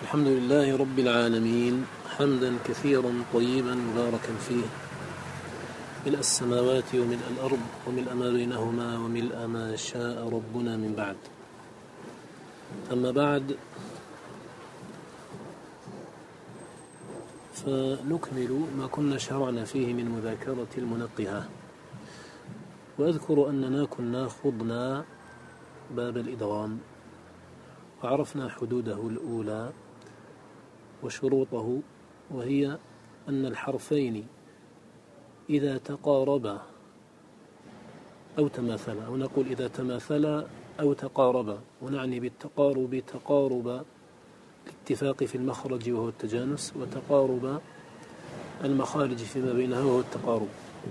الحمد لله رب العالمين حمدا كثيرا طيبا مباركا فيه ملء السماوات وملء الأرض وملء ما بينهما وملء ما شاء ربنا من بعد. أما بعد فنكمل ما كنا شرعنا فيه من مذاكرة المنقهة. وأذكر أننا كنا خضنا باب الإدغام وعرفنا حدوده الأولى وشروطه، وهي أن الحرفين إذا تقاربا أو تماثلا، أو نقول إذا تماثلا أو تقاربا، ونعني بالتقارب تقارب الاتفاق في المخرج وهو التجانس، وتقارب المخارج فيما بينها وهو التقارب.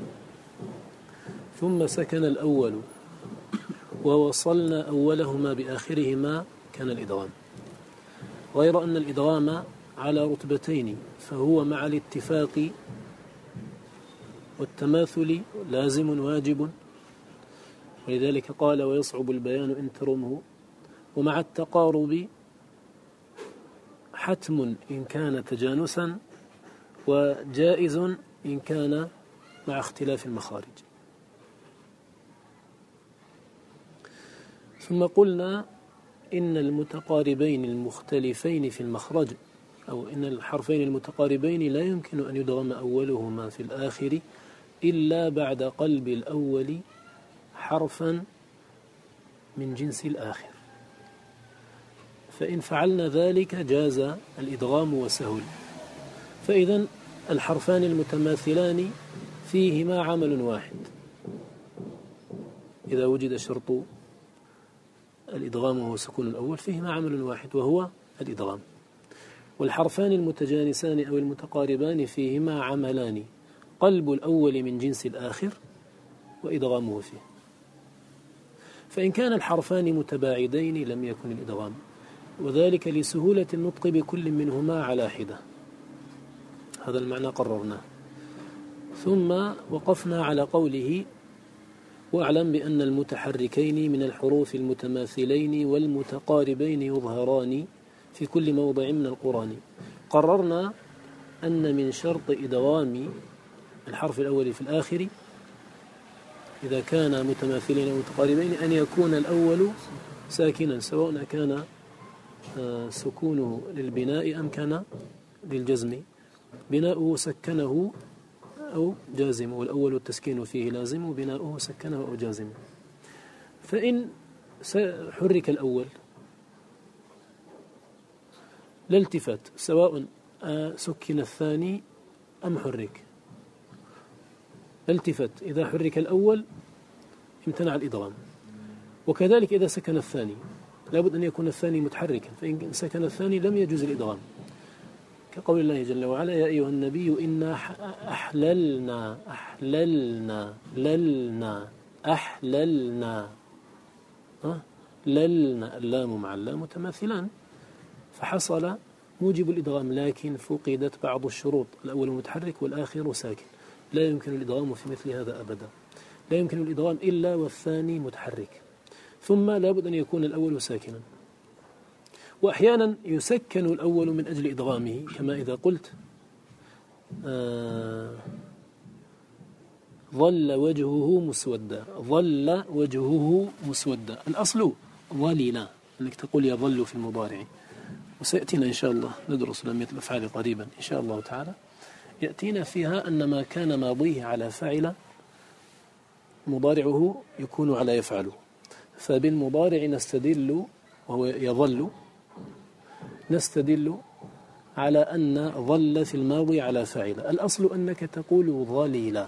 ثم سكن الأول ووصلنا أولهما بآخرهما كان الإدغام، غير أن الإدغام على رتبتين، فهو مع الاتفاق والتماثل لازم واجب، ولذلك قال ويصعب البيان إن ترمه، ومع التقارب حتم إن كان تجانسا، وجائز إن كان مع اختلاف المخارج. ثم قلنا إن المتقاربين المختلفين في المخرج، أو إن الحرفين المتقاربين لا يمكن أن يدغم أولهما في الآخر إلا بعد قلب الأول حرفا من جنس الآخر، فإن فعلنا ذلك جاز الإدغام وسهل. فإذا الحرفان المتماثلان فيهما عمل واحد إذا وجد شرط الإدغام وهو سكون الأول، فيهما عمل واحد وهو الإدغام. والحرفان المتجانسان أو المتقاربان فيهما عملان، قلب الأول من جنس الآخر وإدغامه فيه. فإن كان الحرفان متباعدين لم يكن الإدغام، وذلك لسهولة النطق بكل منهما على حدة. هذا المعنى قررناه. ثم وقفنا على قوله واعلم بأن المتحركين من الحروف المتماثلين والمتقاربين يظهران في كل موضع من القرآن. قررنا أن من شرط إدغام الحرف الأول في الآخر إذا كان متماثلين ومتقاربين أن يكون الأول ساكنا، سواء كان سكونه للبناء أم كان للجزم. بناؤه سكنه أو جازم، والأول التسكين فيه لازم، وبناؤه سكنه أو جازم. فإن حرك الأول لا التفات، سواء سكن الثاني أم حرك، لا التفات. إذا حرك الأول امتنع الإدغام، وكذلك إذا سكن الثاني لابد أن يكون الثاني متحركا، فإن سكن الثاني لم يجوز الإدغام، كقول الله جل وعلا يا أيها النبي إنا أحللنا للنا، اللام مع اللام متماثلان فحصل موجب الإدغام، لكن فقدت بعض الشروط، الأول متحرك والآخر ساكن. لا يمكن الإدغام في مثل هذا أبدا، لا يمكن الإدغام إلا والثاني متحرك، ثم لابد أن يكون الأول ساكنا. وأحيانا يسكن الأول من أجل إدغامه، كما إذا قلت ظل وجهه مسودا، الأصل ظلل، أنك تقول يظل في المضارع. وسيأتينا إن شاء الله ندرس لم يتل أفعال قريبا إن شاء الله تعالى، يأتينا فيها أن ما كان ماضيه على فعل مضارعه يكون على يفعله. فبالمضارع نستدل، وهو يظل، نستدل على أن ظل في الماضي على فاعل. الأصل أنك تقول ظليلا،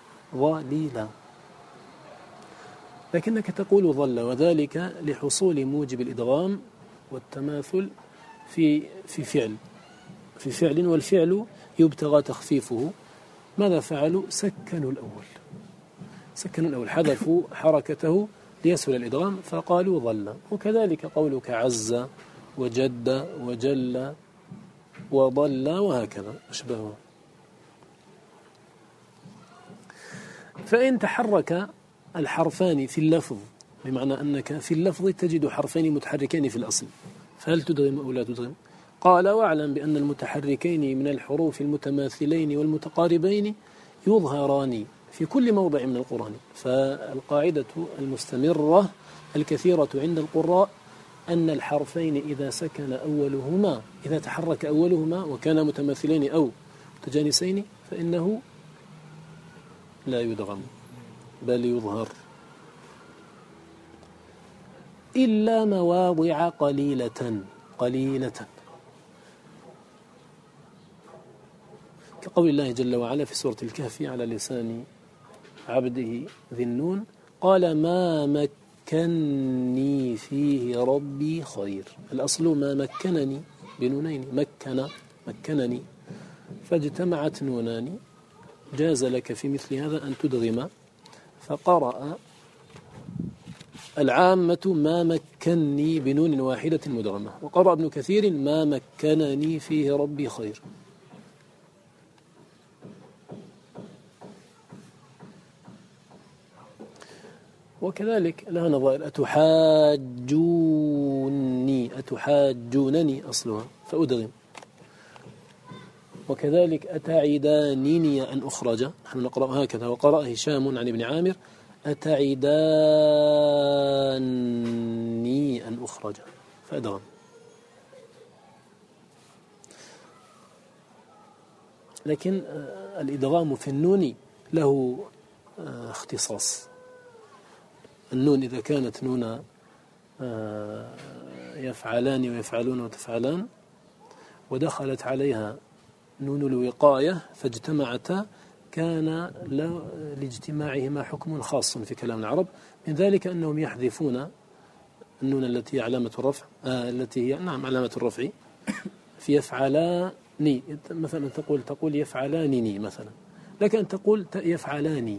لكنك تقول ظل، وذلك لحصول موجب الإدغام والتماثل في فعل، والفعل يبتغى تخفيفه. ماذا فعلوا؟ سكنوا الأول، حذفوا حركته ليسهل الإدغام فقالوا ظل. وكذلك قولك عز وجد وجل وضل وهكذا أشبهه. فإن تحرك الحرفان في اللفظ، بمعنى أنك في اللفظ تجد حرفين متحركين في الأصل، فهل تدغم أو لا تدغم؟ قال واعلم بأن المتحركين من الحروف المتماثلين والمتقاربين يظهران في كل موضع من القرآن. فالقاعدة المستمرة الكثيرة عند القراء أن الحرفين إذا تحرك أولهما وكان متماثلين أو متجانسين فإنه لا يدغم بل يظهر إلا مواضع قليلة كقول الله جل وعلا في سورة الكهف على لسان عبده ذي النون قال ما مكنني فيه ربي خير. الأصل ما مكنني بنونين مكنني فاجتمعت نونان جاز لك في مثل هذا أن تدغم فقرأ العامة ما مكنني بنون واحدة مدغمة وقرأ ابن كثير ما مكنني فيه ربي خير. وكذلك لها نظائر أتحاجونني أصلها فأدغم. وكذلك أتعدانني أن أخرج نحن نقرأ هكذا وقرأ هشام عن ابن عامر أتعداني أن أخرج فأدغم. لكن الإدغام في النون له اختصاص. النون إذا كانت نون يفعلان ويفعلون وتفعلان ودخلت عليها نون الوقاية فاجتمعتا كان لاجتماعهما حكم خاص في كلام العرب من ذلك أنهم يحذفون النون التي هي علامة الرفع التي هي علامة الرفع في يفعلاني مثلا تقول يفعلانني مثلا لكن أن تقول يفعلاني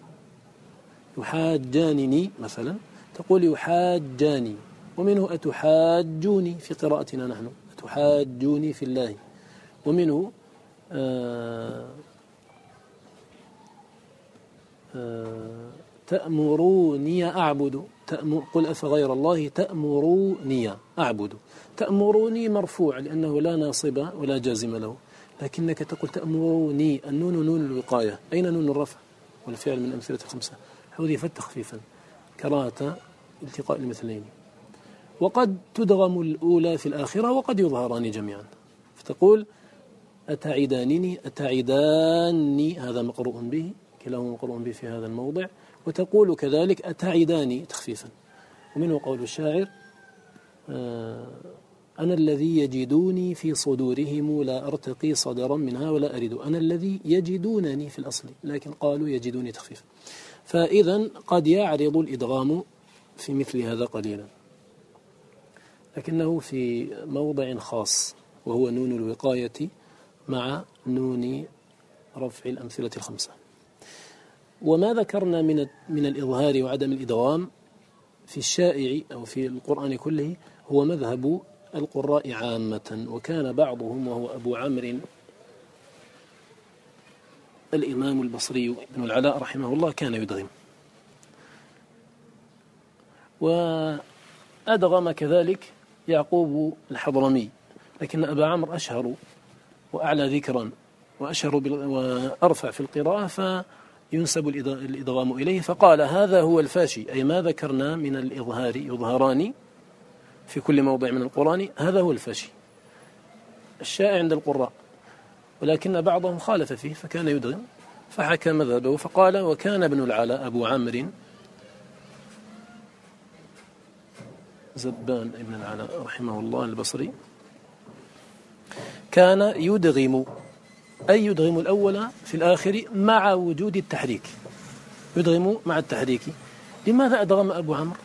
يحاجانني مثلا تقول يحاجاني. ومنه أتحاجوني في قراءتنا نحن أتحاجوني في الله. ومنه تأمروني أعبد قل أفغير الله تأمروني أعبد. تأمروني مرفوع لأنه لا ناصب ولا جازم له لكنك تقول تأمروني النون نون الوقاية أين نون الرفع والفعل من أمثلة الخمسة حذفت تخفيفا كراهة التقاء المثلين. وقد تدغم الأولى في الآخرة وقد يظهران جميعا فتقول أتعداني هذا مقروء به كلاهما مقروء به في هذا الموضع. وتقول كذلك أتعداني تخفيفا. ومنه قول الشاعر أنا الذي يجدوني في صدورهم لا أرتقي صدرا منها ولا أريد. أنا الذي يجدونني في الأصل لكن قالوا يجدوني تخفيفا. فإذا قد يعرض الإدغام في مثل هذا قليلا لكنه في موضع خاص وهو نون الوقاية مع نون رفع الأمثلة الخمسة. وما ذكرنا من الإظهار وعدم الإدغام في الشائع أو في القرآن كله هو مذهب القراء عامة. وكان بعضهم وهو أبو عمرو الإمام البصري ابن العلاء رحمه الله كان يدغم وأدغم كذلك يعقوب الحضرمي. لكن أبا عمرو أشهر وأعلى ذكرا وأرفع في القراءة فينسب الإدغام إليه فقال هذا هو الفاشي أي ما ذكرنا من الإظهار يظهران في كل موضع من القرآن هذا هو الفاشي الشائع عند القراء. ولكن بعضهم خالف فيه فكان يدغم فحكى مذهبه فقال وكان ابن العلاء أبو عمرو زبان ابن العلاء رحمه الله البصري كان يدغم أي يدغم الأول في الآخر مع وجود التحريك يدغم مع التحريك. لماذا أدغم أبو عمرو؟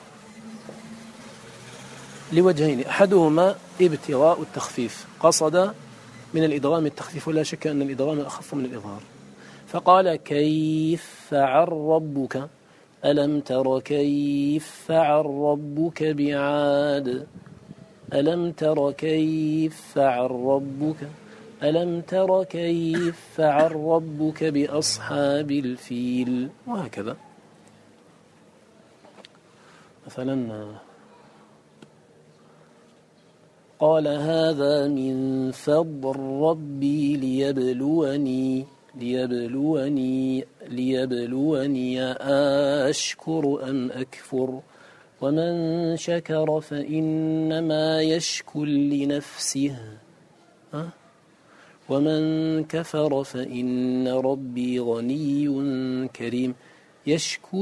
لوجهين أحدهما ابتغاء التخفيف قصد من الإدغام التخفيف ولا شك أن الإدغام أخف من الإظهار فقال كيف فعل ربك ألم تر كيف فعل ربك بعاد ألم تر كيف فعل ربك ألم تر كيف فعل ربك بأصحاب الفيل وهكذا. مثلا قال هذا من فضل ربي ليبلوني أشكر أم أكفر ومن شكر فإنما يشكر لنفسه ومن كفر فإن ربي غني كريم. يشكر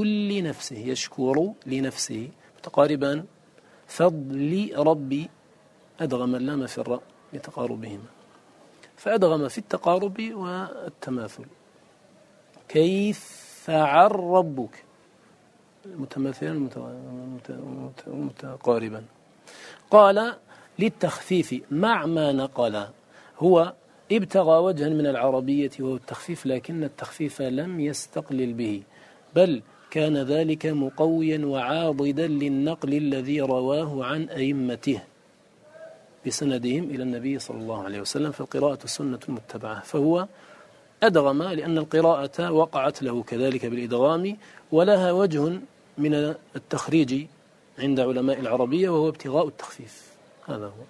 لنفسه متقاربان. فضل ربي أدغم اللام في الراء لتقاربهما، فأدغم في التقارب والتماثل. كيف فعل ربك متماثلان متقاربا. قال للتخفيف مع ما نقل، هو ابتغى وجها من العربية وهو التخفيف، لكن التخفيف لم يستقلل به، بل كان ذلك مقويا وعاضدا للنقل الذي رواه عن أئمته بسندهم إلى النبي صلى الله عليه وسلم، فالقراءة السنة المتبعة. فهو أدغم لأن القراءة وقعت له كذلك بالإدغام، ولها وجه من التخريج عند علماء العربية وهو ابتغاء التخفيف. هذا هو.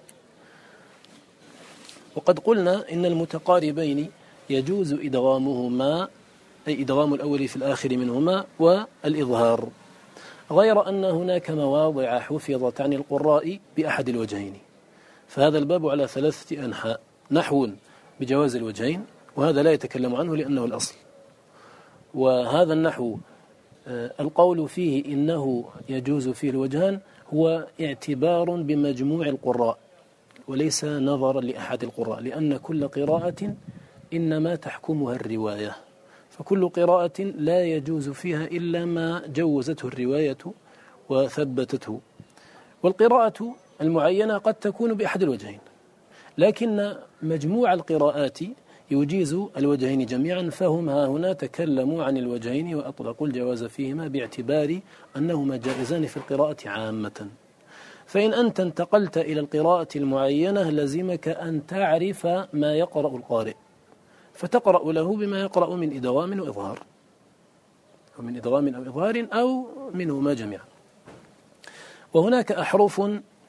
وقد قلنا إن المتقاربين يجوز إدغامهما، أي إدغام الأول في الآخر منهما، والإظهار، غير أن هناك مواضع حفظت عن القراء بأحد الوجهين، فهذا الباب على 3 أنحاء: نحو بجواز الوجهين، وهذا لا يتكلم عنه لأنه الأصل، وهذا النحو القول فيه إنه يجوز فيه الوجهان هو اعتبار بمجموع القراء وليس نظرا لأحد القراء، لأن كل قراءة إنما تحكمها الرواية، فكل قراءة لا يجوز فيها إلا ما جوزته الرواية وثبتته. والقراءة المعينة قد تكون بأحد الوجهين، لكن مجموع القراءات يجيز الوجهين جميعا، فهم ها هنا تكلموا عن الوجهين وأطلقوا الجواز فيهما باعتبار أنهما جائزان في القراءة عامة. فإن أنت انتقلت إلى القراءة المعينة لزمك أن تعرف ما يقرأ القارئ، فتقرأ له بما يقرأ من إدغام وإظهار، أو من إدغام أو إظهار أو منهما جميعا. وهناك أحرف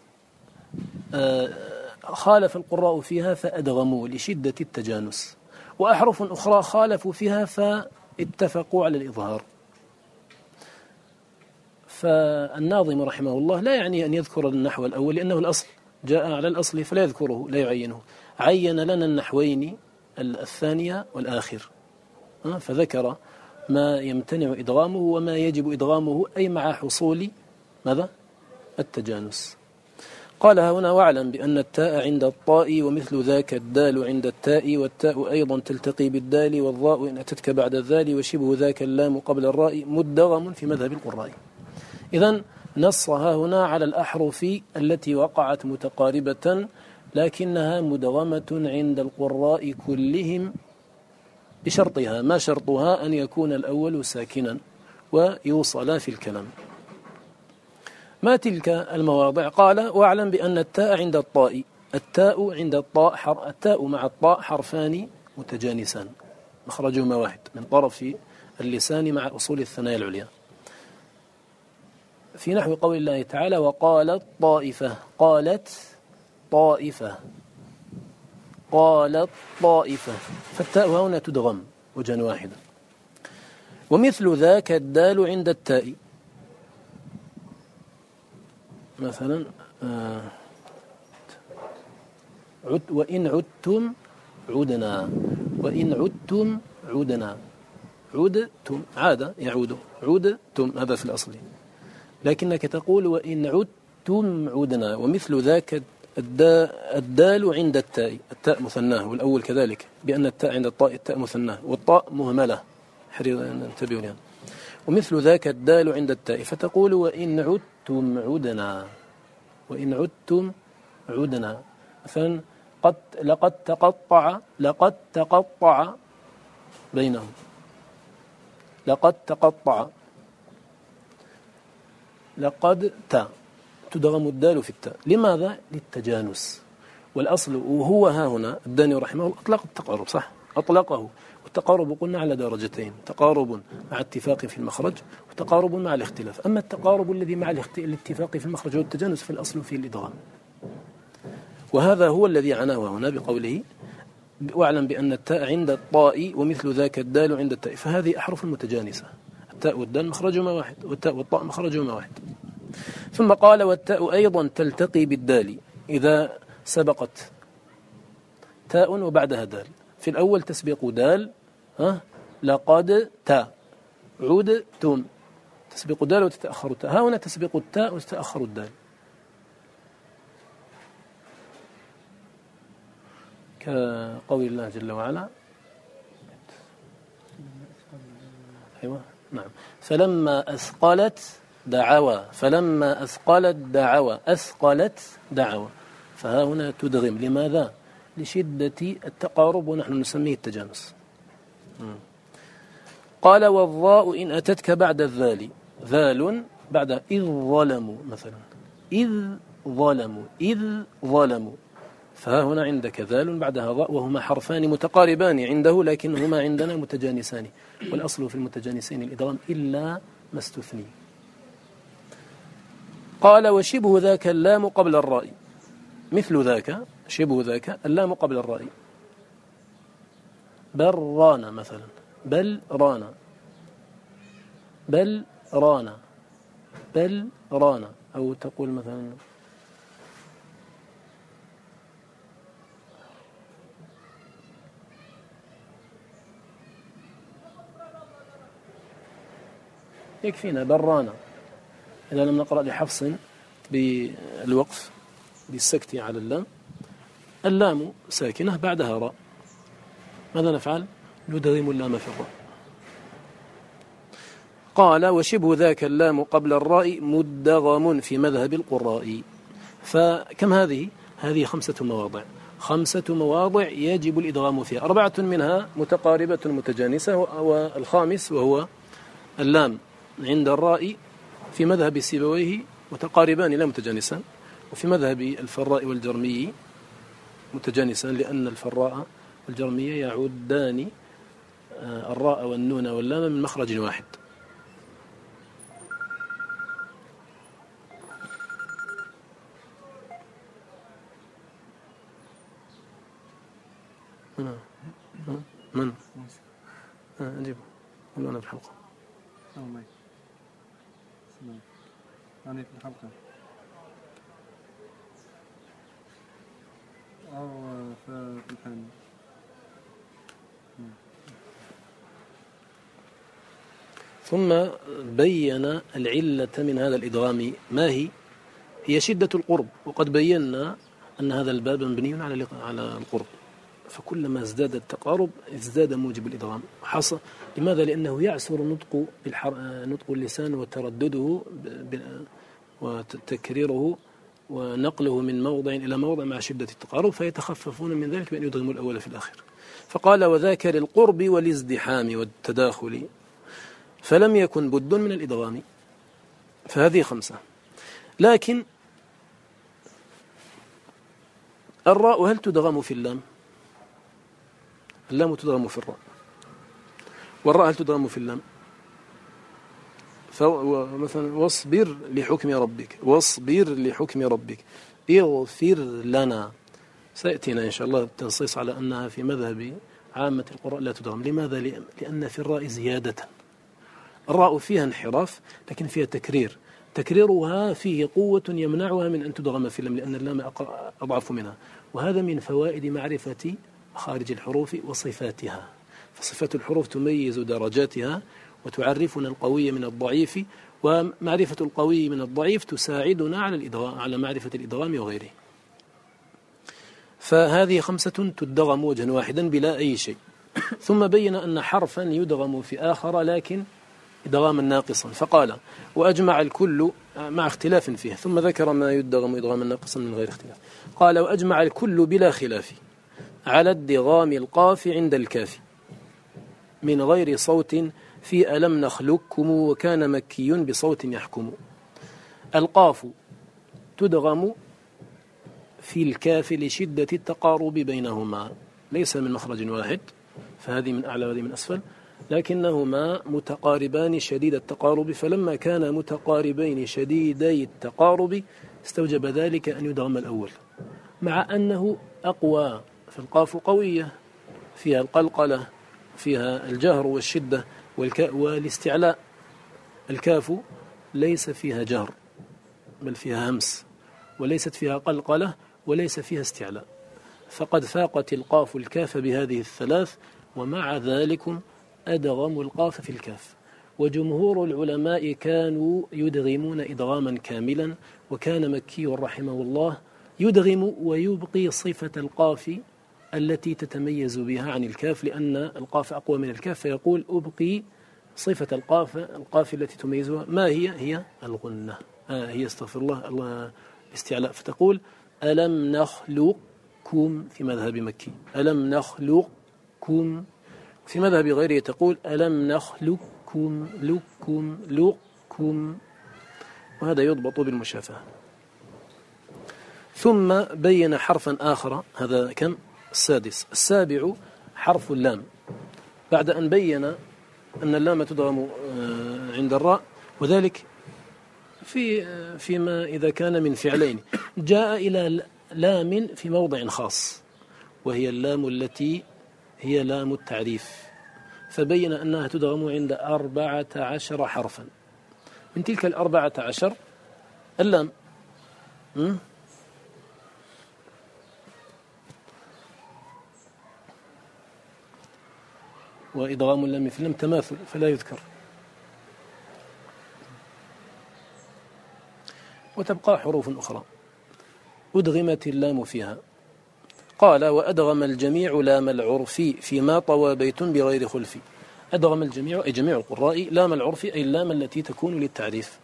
خالف القراء فيها فأدغموا لشدة التجانس، وأحرف أخرى خالفوا فيها فاتفقوا على الإظهار. فالناظم رحمه الله لا يعني أن يذكر النحو الأول لأنه الأصل جاء على الأصل فلا يذكره، لا يعينه. عين لنا النحوين الثانية والآخر، فذكر ما يمتنع إدغامه وما يجب إدغامه، أي مع حصول ماذا؟ التجانس. قال هنا: واعلم بأن التاء عند الطاء ومثل ذاك الدال عند التاء، والتاء أيضا تلتقي بالدال، والضاء إن أتتك بعد الذال، وشبه ذاك اللام قبل الراء مدغم في مذهب القراء. إذن نصها هنا على الأحرف التي وقعت متقاربة لكنها مدغمة عند القراء كلهم بشرطها، ما شرطها أن يكون الأول ساكنا ويوصل في الكلام. ما تلك المواضع؟ قال: واعلم بأن التاء عند الطاء، التاء عند الطاء التاء مع الطاء حرفان متجانسان مخرجهما واحد من طرف اللسان مع أصول الثنايا العليا، في نحو قول الله تعالى: وقالت طائفة، قالت طائفة، قالت طائفة، فالتاء هنا تدغم وجها واحدا. ومثل ذاك الدال عند التاء، مثلا وإن عدتم عدنا، وإن عدتم عدنا، عدتم عاد يعود، عدتم هذا في الأصل، لكنك تقول وإن عدتم عدنا. ومثل ذاك الدال عند التاء، التاء مثناه، والأول كذلك بأن التاء عند الطاء التاء مثناه والطاء مهملة، انتبهوا يعني. ومثل ذاك الدال عند التاء، فتقول وإن عدتم عدنا، وإن عدتم عدنا. مثلا لقد تقطع بينهم، لقد تقطع، لقد تدغم الدال في التاء. لماذا؟ للتجانس. والأصل وهو ها هنا الداني رحمه الله أطلق التقارب، صح، أطلقه. والتقارب قلنا على درجتين: تقارب مع اتفاق في المخرج، وتقارب مع الاختلاف. أما التقارب الذي مع الاتفاق في المخرج والتجانس فالأصل فيه الإدغام. وهذا هو الذي عناه هنا بقوله واعلم بأن التاء عند الطاء ومثل ذاك الدال عند التاء. فهذه أحرف متجانسة، التاء والدال مخرجهما واحد، والتاء والطاء مخرجهما واحد. ثم قال والتاء أيضا تلتقي بالدال إذا سبقت تاء وبعدها دال. في الأول تسبق دال، لقد تاء، عدتم، تسبق دال وتتأخر التاء. ها هنا تسبق التاء وتتأخر الدال، كقول الله جل وعلا أيوة نعم فلما أثقلت دعوى، فلما أثقلت دعوى، أثقلت دعوى. فها هنا تدغم. لماذا؟ لشدة التقارب، ونحن نسميه التجانس. قال والضاء إن أتتك بعد الذال، ذال بعد إذ ظلموا مثلا، إذ ظلموا، إذ ظلموا. فها هنا عندك ذال بعدها ضاء، وهما حرفان متقاربان عنده لكنهما عندنا متجانسان، والأصل في المتجانسين الإدغام إلا ما استثني. قال وشبه ذاك اللام قبل الراء، مثل ذاك شبه ذاك اللام قبل الراء، بل رانا مثلا، بل رانا، بل رانا، بل رانا. أو تقول مثلا يكفينا برانا إذا لم نقرأ لحفص بالوقف بالسكت على اللام، اللام ساكنة بعدها راء، ماذا نفعل؟ ندغم اللام في الراء. قال وشبه ذاك اللام قبل الراء مدغم في مذهب القراء. فكم هذه؟ هذه 5 مواضع، 5 مواضع يجب الإدغام فيها، 4 منها متقاربة متجانسة، والخامس وهو اللام عند الراء في مذهب سيبويه متقاربان لا متجانسان، وفي مذهب الفراء والجرمي متجانسان، لأن الفراء والجرمي يعدان الراء والنون واللام من مخرج واحد. من؟ أجيب قولوا أنا في الحلقة. أنا في الحلقة أو في الحين. ثم بين العلة من هذا الإدغام ما هي شدة القرب، وقد بينا أن هذا الباب مبني على القرب، فكلما ازداد التقارب ازداد موجب الإدغام. لماذا؟ لأنه يعسر نطق اللسان وتردده وتكريره ونقله من موضع إلى موضع مع شدة التقارب، فيتخففون من ذلك بأن يدغموا الأول في الآخر. فقال وذاك للقرب والازدحام والتداخل فلم يكن بد من الإدغام. فهذه 5. لكن الراء هل تدغم في اللام؟ اللام تدغم في الراء، والراء هل تدغم في اللام؟ فمثلا واصبر لحكم ربك، واصبر لحكم ربك، اغفر لنا. سيأتينا إن شاء الله التنصيص على أنها في مذهب عامة القراء لا تدغم. لماذا؟ لأن في الراء زيادة. الراء فيها انحراف لكن فيها تكرير، تكريرها فيه قوة يمنعها من أن تدغم في اللام، لأن اللام أضعف منها. وهذا من فوائد معرفة خارج الحروف وصفاتها. فصفات الحروف تميز درجاتها وتعرفنا القوي من الضعيف، ومعرفة القوي من الضعيف تساعدنا على معرفة الإدغام وغيره. فهذه 5 تدغم وجها واحدا بلا أي شيء. ثم بين أن حرفا يدغم في آخر لكن إدغاما ناقصا، فقال وأجمع الكل مع اختلاف فيه، ثم ذكر ما يدغم إدغاما ناقصا من غير اختلاف. قال وأجمع الكل بلا خلاف على ادغام القاف عند الكاف من غير صوت في ألم نخلقكم وكان مكي بصوت يحكم. القاف تدغم في الكاف لشدة التقارب بينهما، ليس من مخرج واحد، فهذه من أعلى وهذه من أسفل، لكنهما متقاربان شديد التقارب. فلما كان متقاربين شديدي التقارب استوجب ذلك أن يدغم الأول، مع أنه أقوى، فالقاف قوية فيها القلقلة، فيها الجهر والشدة والاستعلاء. الكاف ليس فيها جهر بل فيها همس، وليست فيها قلقلة، وليس فيها استعلاء، فقد فاقت القاف الكاف بهذه الثلاث، ومع ذلك أدغموا القاف في الكاف. وجمهور العلماء كانوا يدغمون إدغاما كاملا، وكان مكي رحمه الله يدغم ويبقي صفة القاف التي تتميز بها عن الكاف، لأن القاف أقوى من الكاف، فيقول أبقي صفة القاف التي تميزها. ما هي الغنة، هي استغفر الله الاستعلاء، فتقول ألم نخلقكم في مذهب مكي، ألم نخلقكم. في مذهب غيره تقول ألم نخلقكم لكم، وهذا يضبط بالمشافهة. ثم بين حرفا آخر، هذا كم؟ السادس. السابع حرف اللام، بعد أن بين أن اللام تدغم عند الراء، وذلك فيما إذا كان من فعلين، جاء إلى لام في موضع خاص، وهي اللام التي هي لام التعريف، فبين أنها تدغم عند 14 حرفا. من تلك 14 اللام، وإدغام اللام في اللام تماثل فلا يذكر. وتبقى حروف أخرى أدغمت اللام فيها. قال وأدغم الجميع لام العرف فيما طوى بيت بغير خلف. أدغم الجميع أي جميع القراء لام العرف أي اللام التي تكون للتعريف،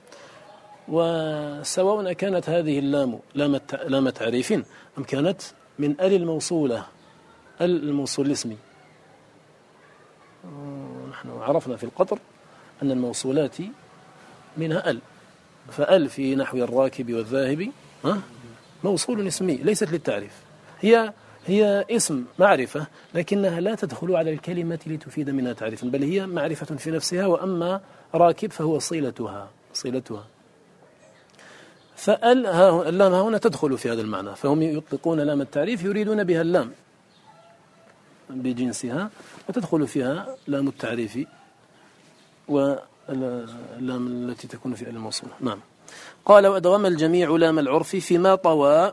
وسواء كانت هذه اللام لام تعريف أم كانت من الموصولة، الموصول الاسمي. نحن عرفنا في القطر أن الموصولات منها فأل في نحو الراكب والذاهب موصول اسمي ليست للتعريف، هي اسم معرفة، لكنها لا تدخل على الكلمة لتفيد منها تعريفا، بل هي معرفة في نفسها، وأما راكب فهو صلتها. فأل اللام هنا تدخل في هذا المعنى، فهم يطلقون لام التعريف يريدون بها اللام بجنسها، وتدخل فيها لام التعريف واللام التي تكون في الموصولة. نعم. قال وأدغم الجميع لام العرف فيما طوى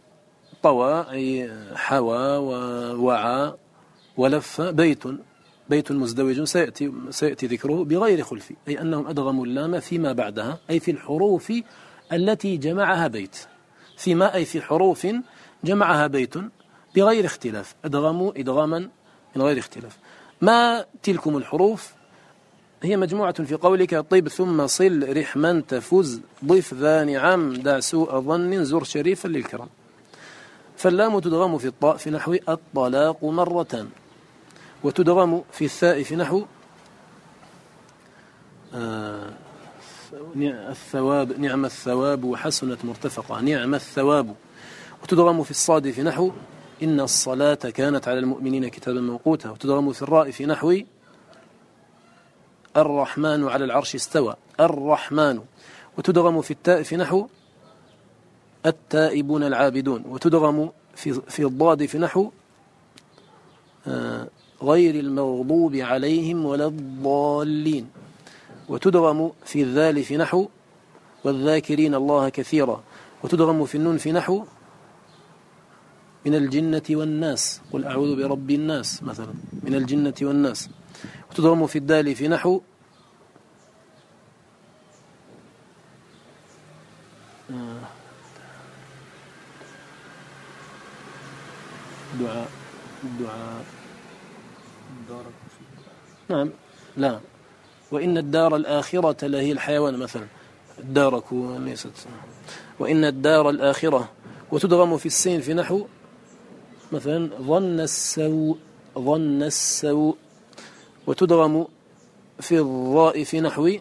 أي حوى ووعى ولف بيت مزدوج سيأتي ذكره بغير خلف، أي أنهم أدغموا اللام فيما بعدها، أي في الحروف التي جمعها بيت، فيما أي في حروف جمعها بيت بغير اختلاف، أدغموا إدغاما من غير اختلاف. ما تلكم الحروف؟ هي مجموعة في قولك طيب ثم صل رحما تفز ضف ذا نعم دع سوء ظن زر شريفا للكرام. فاللام تدغم في الطاء في نحو الطلاق مرتان، وتدغم في الثاء في نحو الثواب نعم الثواب وحسنت مرتفقة نعم الثواب، وتدغم في الصاد في نحو إن الصلاة كانت على المؤمنين كتابا موقوتا، وتدغم في الراء في نحو الرحمن على العرش استوى الرحمن، وتدغم في التاء في نحو التائبون العابدون، وتدغم في الضاد في نحو غير المغضوب عليهم ولا الضالين، وتدغم في الذال في نحو والذاكرين الله كثيرا، وتدغم في النون في نحو من الجنة والناس قل أعوذ برب الناس مثلا من الجنة والناس، وتدغم في الدال في نحو دعاء نعم لا وإن الدار الآخرة لهي الحيوان مثلا الدار ليست وإن الدار الآخرة، وتدغم في السين في نحو مثلا ظن السوء، وتدغم في الضاء في نحو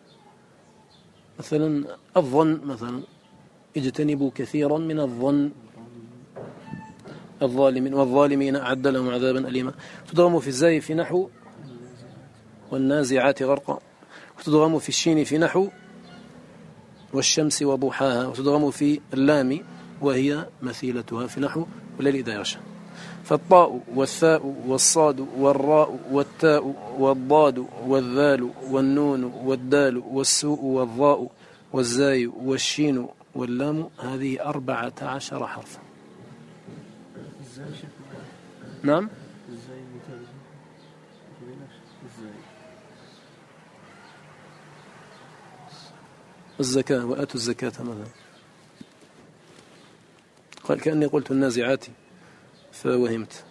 مثلا الظن مثلا اجتنبوا كثيرا من الظن والظالمين أعد لهم عذابا أليما، تدغم في الزاي في نحو والنازعات غرقا، وتدغم في الشين في نحو والشمس وضحاها، وتدغم في اللام وهي مثيلتها في نحو والليل إذا يغشى. فالطاء والثاء والصاد والراء والتاء والضاد والذال والنون والدال والسوء والضاء والزاي والشين واللام، هذه 14 حرفا. نعم. الزكاة وآتوا الزكاة مثلا، قال كأني قلت النازعات فوهمت.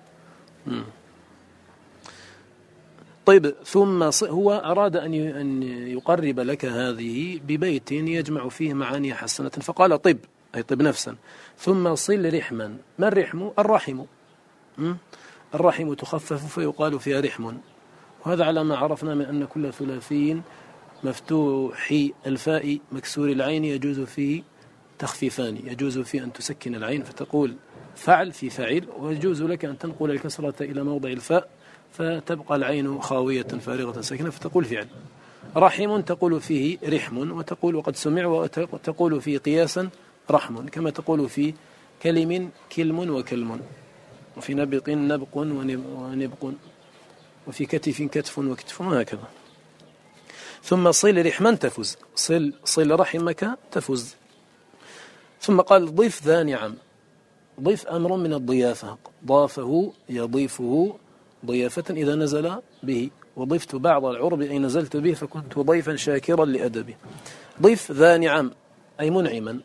طيب، ثم هو أراد أن يقرب لك هذه ببيت يجمع فيه معاني حسنة، فقال طب، أي طب نفسا، ثم صل رحما. ما الرحم؟ الرحم. الرحم تخفف فيقال فيها رحم، وهذا على ما عرفنا من أن كل ثلاثي مفتوح الفاء مكسور العين يجوز فيه تخفيفان، يجوز فيه أن تسكن العين فتقول فعل في فعل، ويجوز لك أن تنقل الكسرة إلى موضع الفاء فتبقى العين خاوية فارغة ساكنة فتقول فعل. رحم تقول فيه رحم، وتقول وقد سمع، وتقول فيه قياسا رحم، كما تقول في كلم كلم وكلم، وفي نبق نبق ونبق، وفي كتف كتف وكتف، وهكذا. ثم صل رحما تفز، صل رحمك تفز. ثم قال ضيف ذا نعم. ضيف أمر من الضيافة، ضافه يضيفه ضيافة إذا نزل به، وضفت بعض العرب أي نزلت به فكنت ضيفا شاكرا لأدبه. ضيف ذا نعم أي منعما،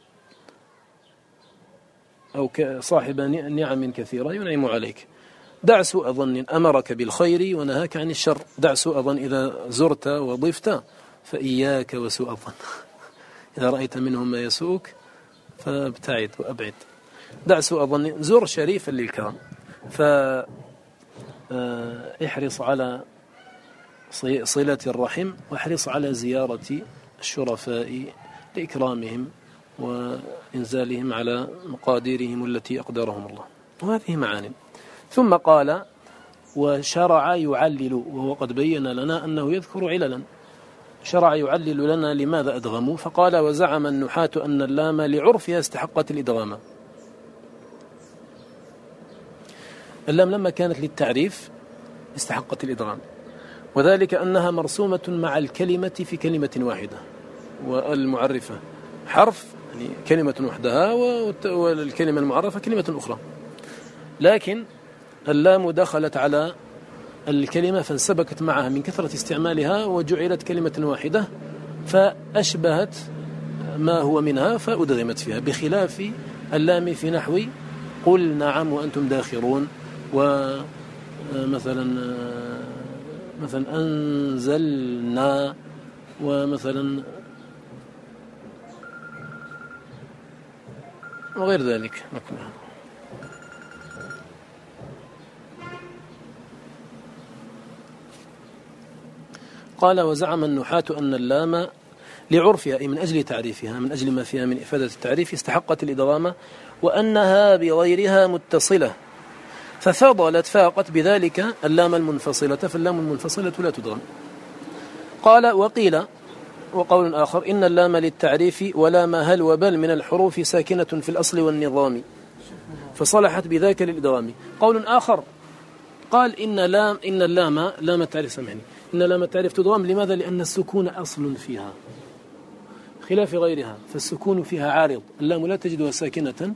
أو صاحب نعم كثيرة ينعم عليك. دع سوء ظن أمرك بالخير ونهاك عن الشر. دع سوء ظن إذا زرت وضفت فإياك وسوء الظن. إذا رأيت منهم ما يسوءك فابتعد وأبعد. دع سوء ظن، زر شريفا للكرام، فاحرص على صلة الرحم، واحرص على زيارة الشرفاء لإكرامهم وإنزالهم على مقاديرهم التي أقدرهم الله، وهذه معاني. ثم قال وشرع يعلل، وهو قد بين لنا أنه يذكر عللا. شرع يعلل لنا لماذا أدغموا، فقال وزعم النحاة أن اللام لعرفها استحقت الإدغام. اللام لما كانت للتعريف استحقت الإدغام، وذلك أنها مرسومة مع الكلمة في كلمة واحدة، والمعرفة حرف يعني كلمة وحدها، والكلمة المعرفة كلمة أخرى، لكن اللام دخلت على الكلمة فانسبكت معها من كثرة استعمالها وجعلت كلمة واحدة، فأشبهت ما هو منها فأدغمت فيها، بخلاف اللام في نحو قل نعم وأنتم داخرون، ومثلا أنزلنا، ومثلا وغير ذلك. قال وزعم النحاة أن اللام لعرفها أي من أجل تعريفها، من أجل ما فيها من إفادة التعريف استحقت الإدغام، وأنها بغيرها متصلة ففضلت فاقت بذلك اللام المنفصلة، فاللام المنفصلة لا تدغم. قال وقيل وقول آخر إن اللام للتعريف ولا ما هل وبل من الحروف ساكنة في الأصل والنظام فصلحت بذاك للإدغام. قول آخر قال إن اللام لام التعريف، سمعني، إن لام التعريف تدغم. لماذا؟ لأن السكون أصل فيها خلاف غيرها، فالسكون فيها عارض، اللام لا تجدها ساكنة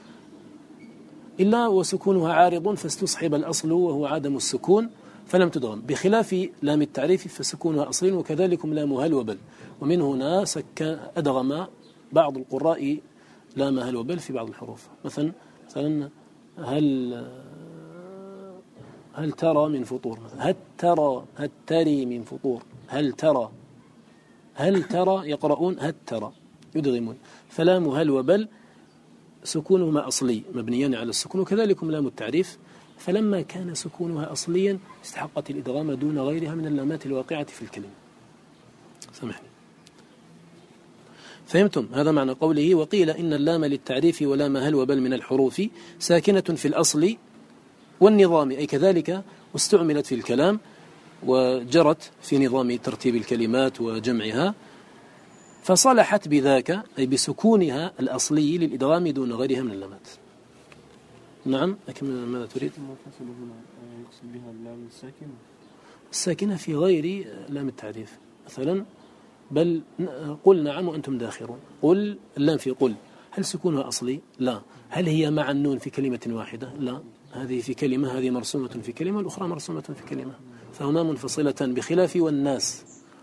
إلا وسكونها عارض فاستصحب الأصل وهو عدم السكون فلم تدغم، بخلاف لام التعريف فسكونها أصل، وكذلك لام هل وبل. ومن هنا أدغم بعض القراء لام هل وبل في بعض الحروف، مثلا هل ترى من فطور، هل تري من فطور، هل ترى يقرؤون هل ترى يدغمون. فلام هل وبل سكونهما أصلي مبنيان على السكون، وكذلك لام التعريف، فلما كان سكونها أصليا استحقت الإدغام دون غيرها من اللامات الواقعة في الكلمة. سامحني، فهمتم؟ هذا معنى قوله وقيل إن اللام للتعريف ولام هل وبل من الحروف ساكنة في الأصل والنظام، أي كذلك واستعملت في الكلام وجرت في نظام ترتيب الكلمات وجمعها، فصلحت بذاك أي بسكونها الأصلي للإدغام دون غيرها من اللامات. نعم، لكن ماذا تريد؟ المنفصل هنا يقصد بها اللام الساكنة. الساكنة في غير لام التعريف مثلا، بل قل نعم وأنتم داخرون. قل، اللام في قل هل سكونها أصلي؟ لا. هل هي مع النون في كلمة واحدة؟ لا. هذه في كلمة، هذه مرسومة في كلمة، الأخرى مرسومة في كلمة، فهما منفصلة بخلاف والناس،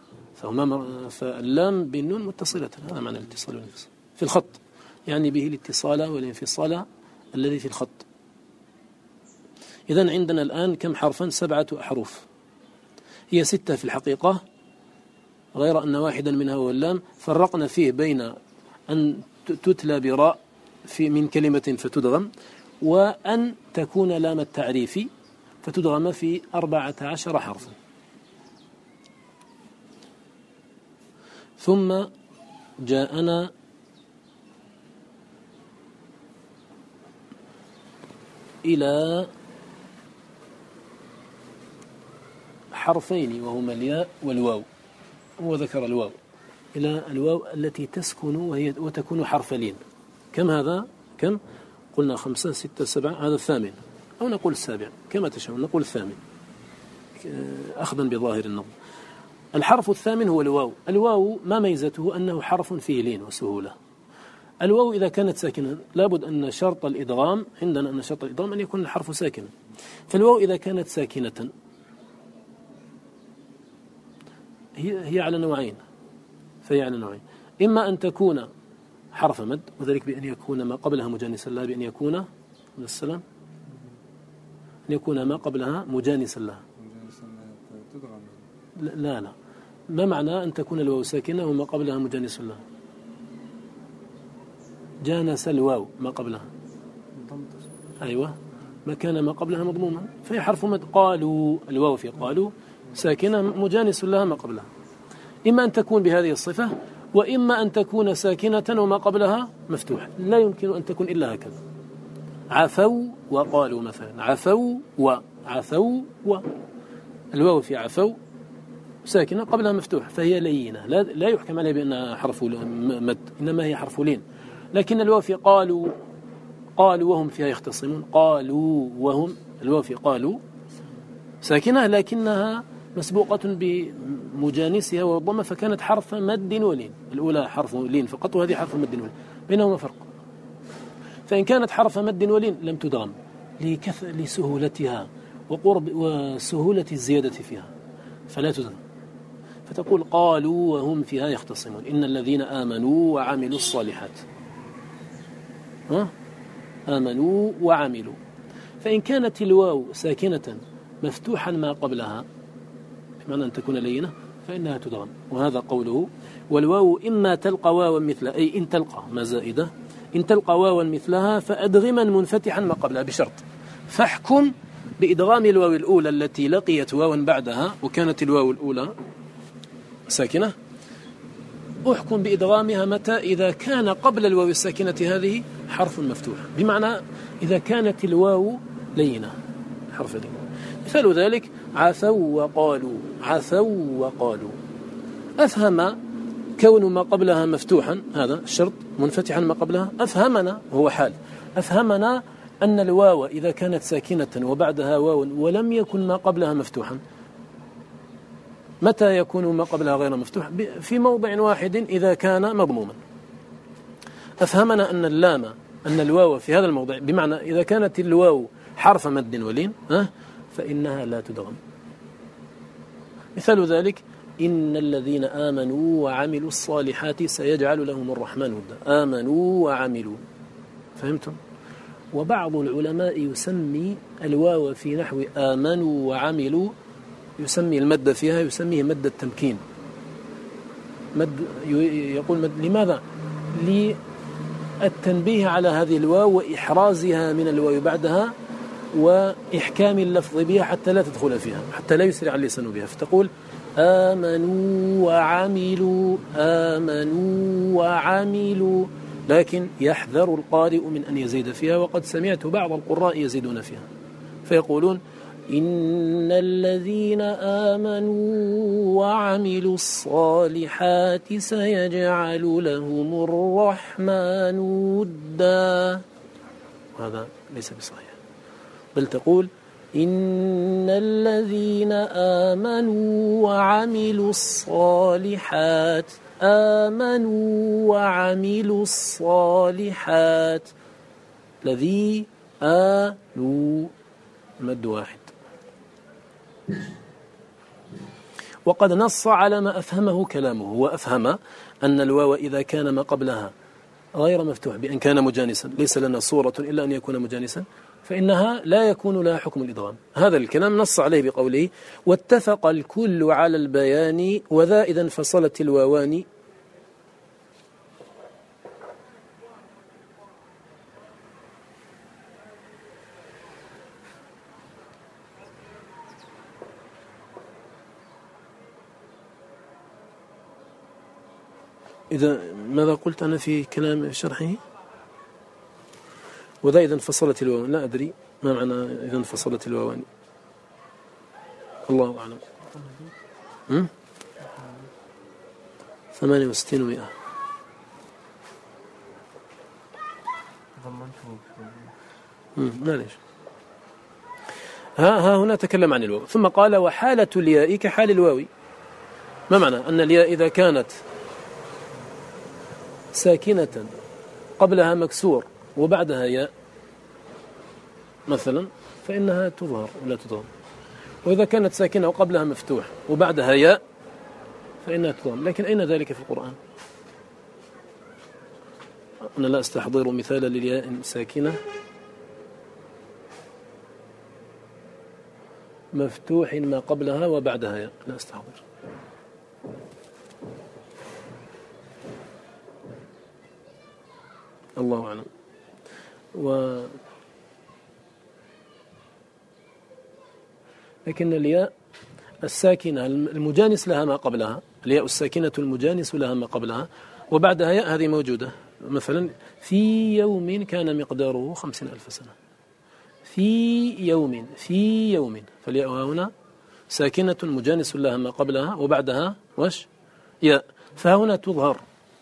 فاللام بالنون متصلة. هذا معنى الاتصال والانفصال في الخط، يعني به الاتصال والانفصال الذي في الخط. إذن عندنا الآن كم حرفا؟ 7 أحرف، هي 6 في الحقيقة، غير أن واحدا منها هو اللام. فرقنا فيه بين أن تتلى براء من كلمة فتدغم، وأن تكون لام التعريف فتدغم في 14 حرفا. ثم جاءنا إلى حرفين وهما الياء والواو. هو ذكر الواو، إلى الواو التي تسكن وتكون حرف لين. كم هذا؟ كم؟ قلنا 5 6 7، هذا 8 أو نقول 7 كما تشاءون، نقول 8 أخذا بظاهر النظر. الحرف الثامن هو الواو. الواو ما ميزته؟ أنه حرف فيه لين وسهولة. الواو إذا كانت ساكنة لابد أن شرط الإدغام عندنا أن شرط الإدغام أن يكون الحرف ساكنا. فالواو إذا كانت ساكنة هي على نوعين، فهي على نوعين: إما أن تكون حرف مد، وذلك بأن يكون ما قبلها مجانسا لها، بأن يكون السلام أن يكون ما قبلها مجانسا لها. لا، ما معنى أن تكون الواو ساكنة وما قبلها مجانس لها؟ جانس الواو ما قبلها، أيوة، ما كان ما قبلها مضموما فهي حرف مد. قالوا، الواو في قالوا ساكنة مجانس لها ما قبلها. إما أن تكون بهذه الصفة، وإما أن تكون ساكنة وما قبلها مفتوح. لا يمكن أن تكون إلا هكذا: عفوا وقالوا مثلا، عفوا وعفوا الواو في عفوا ساكنة قبلها مفتوح، فهي لينة، لا يحكم عليها بأنها حرف مد، إنما هي حرف لين. لكن الواو في قالوا وهم فيها يختصمون، قالوا وهم، الواو في قالوا ساكنة لكنها مسبوقة بمجانسها والضمة، فكانت حرف مد ولين. الأولى حرف لين فقط، وهذه حرف مد ولين، بينهما فرق. فإن كانت حرف مد ولين لم تدغم لسهولتها وسهولة الزيادة فيها، فلا تدغم، فتقول قالوا وهم فيها يختصمون، إن الذين آمنوا وعملوا الصالحات. آمنوا وعملوا. فإن كانت الواو ساكنة مفتوحا ما قبلها بمعنى أن تكون لينة فإنها تدغم، وهذا قوله: والواو إما تلقى واوا مثلها، أي إن تلقى ما زائدة، إن تلقى واوا مثلها فأدغما منفتحا ما قبلها بشرط. فاحكم بإدغام الواو الأولى التي لقيت واوا بعدها وكانت الواو الأولى ساكنة، أحكم بإدغامها متى؟ إذا كان قبل الواو الساكنة هذه حرف مفتوح، بمعنى إذا كانت الواو لينة حرف لين. مثال ذلك: عفوا وقالوا، عفوا وقالوا. أفهم كون ما قبلها مفتوحا، هذا الشرط، منفتحا ما قبلها، أفهمنا، هو حال، أفهمنا أن الواو إذا كانت ساكنة وبعدها واو ولم يكن ما قبلها مفتوحا، متى يكون ما قبلها غير مفتوح؟ في موضع واحد إذا كان مضموما. أفهمنا أن اللام، أن الواو في هذا الموضع، بمعنى إذا كانت الواو حرف مد ولين فإنها لا تدغم. مثال ذلك: إن الذين آمنوا وعملوا الصالحات سيجعل لهم الرحمن ودا. آمنوا وعملوا، فهمتم؟ وبعض العلماء يسمي الواو في نحو آمنوا وعملوا، يسمي المد فيها، يسميه مد التمكين. يقول مد، لماذا؟ للتنبيه على هذه الواو وإحرازها من الواو بعدها وإحكام اللفظ بها حتى لا تدخل فيها، حتى لا يسرع اللسان بها، فتقول آمنوا وعملوا، آمنوا وعملوا. لكن يحذر القارئ من أن يزيد فيها، وقد سمعت بعض القراء يزيدون فيها فيقولون إن الذين آمنوا وعملوا الصالحات سيجعل لهم الرحمن ودا. هذا ليس بصحيح، بل تقول إن الذين آمنوا وعملوا الصالحات، آمنوا وعملوا الصالحات، الذي آلوا مد واحد. وقد نص على ما أفهمه كلامه، وأفهم أن الواو إذا كان ما قبلها غير مفتوح بأن كان مجانسا، ليس لنا صورة إلا أن يكون مجانسا، فإنها لا يكون لها حكم الإدغام. هذا الكلام نص عليه بقوله واتفق الكل على البيان وذا إذا انفصلت الواوان. إذا ماذا قلت أنا في كلام شرحه؟ وذا إذا انفصلت الواوان، لا أدري ما معنى إذا انفصلت الواوان، الله أعلم. 68 و100. معليش. ها هنا تكلم عن الواو، ثم قال وحالة الياء كحال الواو. ما معنى أن الياء إذا كانت ساكنة قبلها مكسور وبعدها ياء مثلا فإنها تظهر ولا تضم، وإذا كانت ساكنة وقبلها مفتوح وبعدها ياء فإنها تضم. لكن أين ذلك في القرآن؟ أنا لا أستحضر مثالا للياء ساكنة مفتوح ما قبلها وبعدها ياء، لا أستحضر. الله أعلم. لكن الياء الساكنة المجانس لها ما قبلها، الياء الساكنة المجانس لها ما قبلها وبعدها ياء، هذه موجودة. مثلا في يوم كان مقداره 50,000 سنة، في يوم فالياء هنا ساكنة مجانس لها ما قبلها وبعدها وش ياء، فهنا تظهر.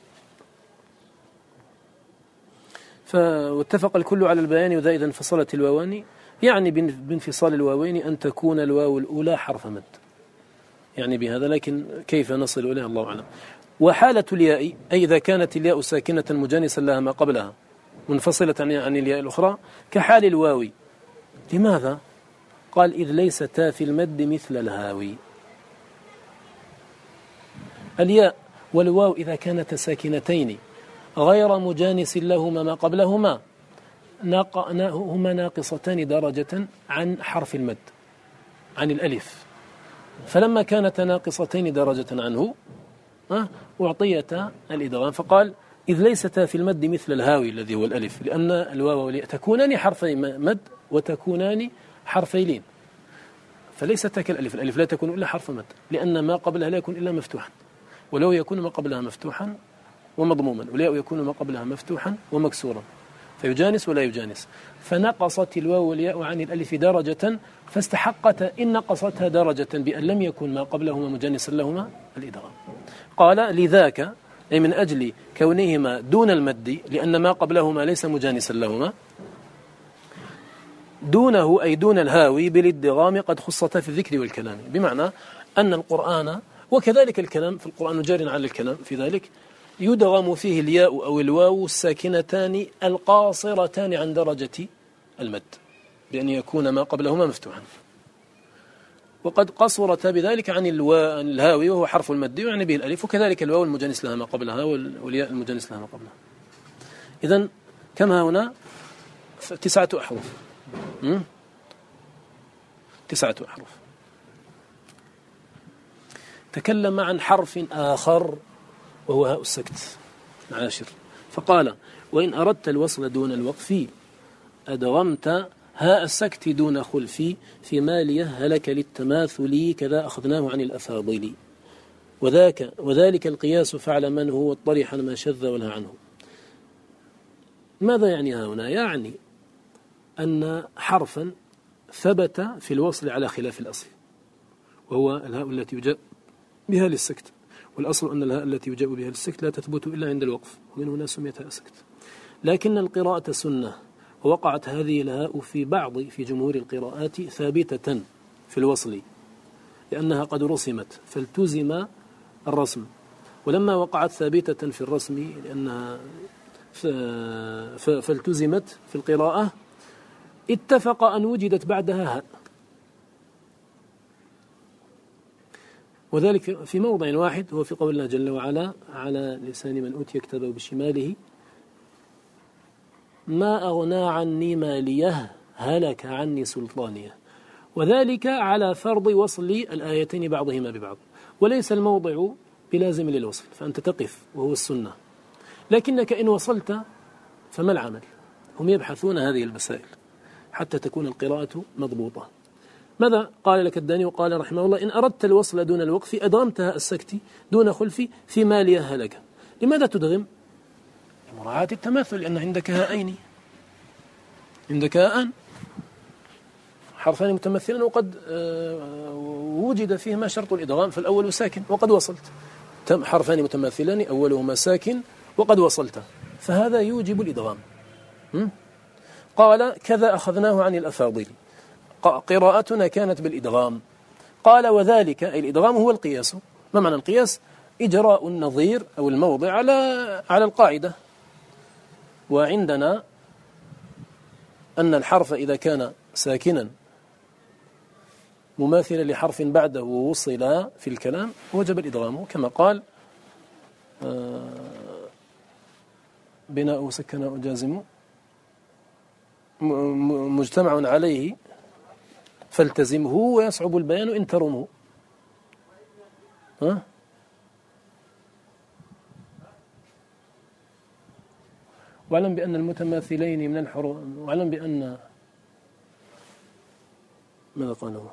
واتفق الكل على البيان وذا إذا انفصلت الواوان، يعني بانفصال الواوين أن تكون الواو الأولى حرف مد، يعني بهذا، لكن كيف نصل إليه الله أعلم. وحالة الياء أي إذا كانت الياء ساكنة مجانسا لها ما قبلها منفصلة عن الياء الأخرى كحال الواو. لماذا؟ قال إذ ليستا في المد مثل الهاوي. الياء والواو إذا كانت ساكنتين غير مجانس لهما ما قبلهما هما ناقصتان درجة عن حرف المد، عن الألف، فلما كانت ناقصتين درجة عنه أعطيتا الإدغام، فقال إذ ليستا في المد مثل الهاوي الذي هو الألف، لأن الواو والياء تكونان حرفي مد وتكونان حرفي لين، فليستا كالألف، الألف لا تكون إلا حرف مد لأن ما قبلها لا يكون إلا مفتوحا، ولو يكون ما قبلها مفتوحا ومضموما، والياء يكون ما قبلها مفتوحا ومكسورا، فيجانس ولا يجانس، فنقصت الواو والياء عن الألف درجة، فاستحقت إن نقصتها درجة بأن لم يكن ما قبلهما مجانسا لهما الإدغام. قال لذاك أي من أجل كونهما دون المد، لأن ما قبلهما ليس مجانسا لهما، دونه أي دون الهاوي بالادغام قد خصتا في الذكر والكلام، بمعنى أن القرآن وكذلك الكلام في القرآن جار على الكلام في ذلك يدغم فيه الياء أو الواو الساكنتان القاصرتان عن درجة المد بأن يكون ما قبلهما مفتوحا، وقد قصرت بذلك عن الهاوي وهو حرف المد يعني به الألف، وكذلك الواو المجانس لها ما قبلها والياء المجانس لها ما قبلها. إذن كم هنا 9 أحرف، 9 أحرف. تكلم عن حرف آخر وهو هاء السكت 10، فقال وإن أردت الوصل دون الوقف أدغمت هاء السكت دون خلف فيما ليهلك للتماثل كذا أخذناه عن الأفاضل وذلك القياس فعل من هو الطرح ما شذ ولها عنه. ماذا يعني هنا؟ يعني أن حرفا ثبت في الوصل على خلاف الأصل، وهو الهاء التي يجاء بها للسكت، والأصل أن الهاء التي يجاء بها للسكت لا تثبت إلا عند الوقف، ومن هنا سميت هاء سكت. لكن القراءة سنة، ووقعت هذه الهاء في جمهور القراءات ثابتة في الوصل، لأنها قد رسمت فالتزم الرسم، ولما وقعت ثابتة في الرسم لأنها فالتزمت في القراءة، اتفق أن وجدت بعدها هاء، وذلك في موضع واحد، هو في قول الله جل وعلا على لسان من أوتي كتابه بشماله: ما أغنى عني ماليه هلك عني سلطانيه، وذلك على فرض وصل الآيتين بعضهما ببعض، وليس الموضع بلازم للوصل، فأنت تقف وهو السنة، لكنك إن وصلت فما العمل؟ هم يبحثون هذه المسائل حتى تكون القراءة مضبوطة. ماذا قال لك الداني وقال رحمه الله: إن أردت الوصل دون الوقف أدغمتها السكت دون خلف في ماليه هلك. لماذا تدغم؟ لمراعاة التماثل، لأن عندك هاءين، عندك هاءان حرفان متمثلان، وقد وجد فيهما شرط الإدغام، فالأول ساكن وقد وصلت، حرفان متماثلان أولهما ساكن وقد وصلت، فهذا يوجب الإدغام. قال: كذا أخذناه عن الأفاضل، قراءتنا كانت بالإدغام. قال: وذلك أي الإدغام هو القياس. ما معنى القياس؟ إجراء النظير أو الموضع على القاعدة. وعندنا أن الحرف إذا كان ساكنا مماثلا لحرف بعده ووصل في الكلام وجب الإدغام، كما قال: بناء سكناء جازم مجتمع عليه فالتزمه ويصعب البيان إن ترمه. واعلم بأن المتماثلين من الحروف، واعلم بأن ماذا قاله؟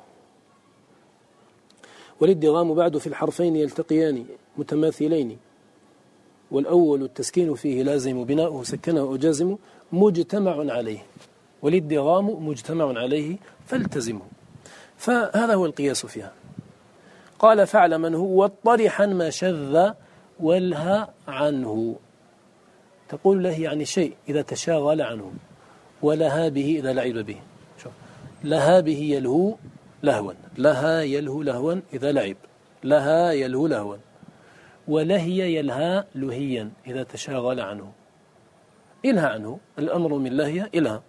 والادغام بعد في الحرفين يلتقيان متماثلين، والأول التسكين فيه لازم بناؤه سكنه أو جازم مجتمع عليه، والادغام مجتمع عليه فالتزمه، فهذا هو القياس فيها. قال: فعل من هو طرحا ما شذ والها عنه. تقول له يعني شيء إذا تشاغل عنه، ولها به إذا لعب به. شوف، لها به يلهو لهوا، لها يلهو لهوا إذا لعب، لها يلهو لهوا، ولهي يلهى لهيا إذا تشاغل عنه. إلهى عنه، الأمر من لهي إلهى.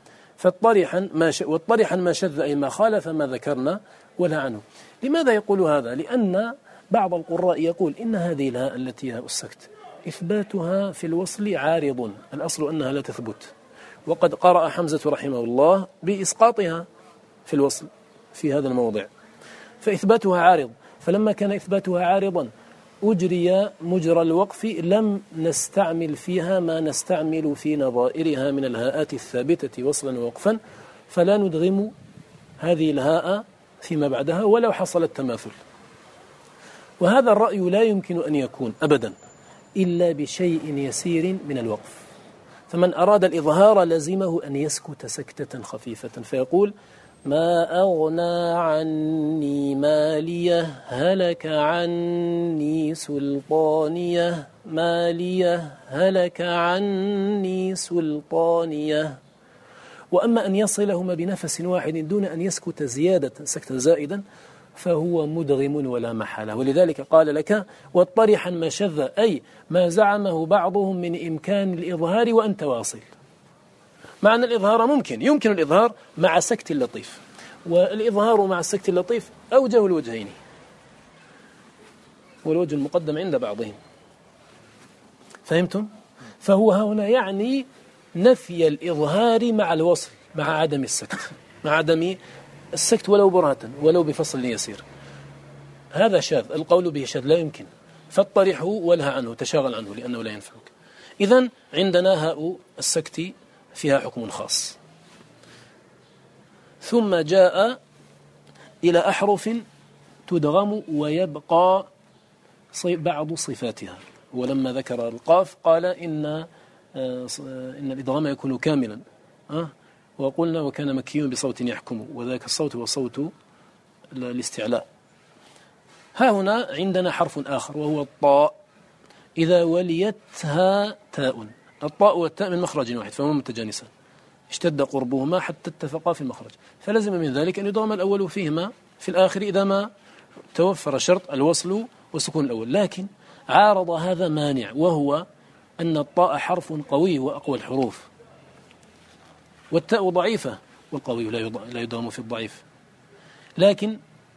والطرحا ما شذ أي ما خالف ما ذكرنا ولها عنه. لماذا يقول هذا؟ لأن بعض القراء يقول إن هذه الهاء التي هي السكت إثباتها في الوصل عارض، الأصل أنها لا تثبت، وقد قرأ حمزة رحمه الله بإسقاطها في الوصل في هذا الموضع، فإثباتها عارض، فلما كان إثباتها عارضا أجري مجرى الوقف، لم نستعمل فيها ما نستعمل في نظائرها من الهاءات الثابتة وصلا ووقفا، فلا ندغم هذه الهاء فيما بعدها ولو حصل التماثل. وهذا الرأي لا يمكن أن يكون أبدا إلا بشيء يسير من الوقف، فمن أراد الإظهار لزمه أن يسكت سكتة خفيفة فيقول: ما أغنى عني ماليه هلك عني سلطانيه، ماليه هلك عني سلطانيه. وأما أن يصلهما بنفس واحد دون أن يسكت زيادة سكتا زائدا فهو مدغم ولا محالة. ولذلك قال لك: واطرحا ما شذ، أي ما زعمه بعضهم من إمكان الإظهار وأنت واصل. مع أن الإظهار يمكن الإظهار مع سكت اللطيف، والإظهار مع السكت اللطيف أوجه الوجهين، والوجه المقدم عند بعضهم. فهمتم؟ فهو هنا يعني نفي الإظهار مع الوصل، مع عدم السكت، مع عدم السكت ولو برهة ولو بفصل يسير. هذا شاذ، القول به شاذ لا يمكن، فاطرحه ولها عنه، تشاغل عنه لأنه لا ينفعك. إذن عندنا هاء السكت فيها حكم خاص. ثم جاء إلى أحرف تدغم ويبقى بعض صفاتها، ولما ذكر القاف قال إن الإدغام يكون كاملا، وقلنا وكان مكي بصوت يحكم، وذاك الصوت هو صوت الاستعلاء. ها هنا عندنا حرف آخر وهو الطاء، إذا وليتها تاء. الطاء والتاء من مخرج واحد فهما متجانسان، اشتد قربهما حتى اتفقا في المخرج، فلزم من ذلك أن يضم الأول فيهما في الآخر إذا ما توفر شرط الوصل والسكون الأول. لكن عارض هذا مانع، وهو أن الطاء حرف قوي وأقوى الحروف، والتاء ضعيفة، والقوي لا يضم في الضعيف، لكن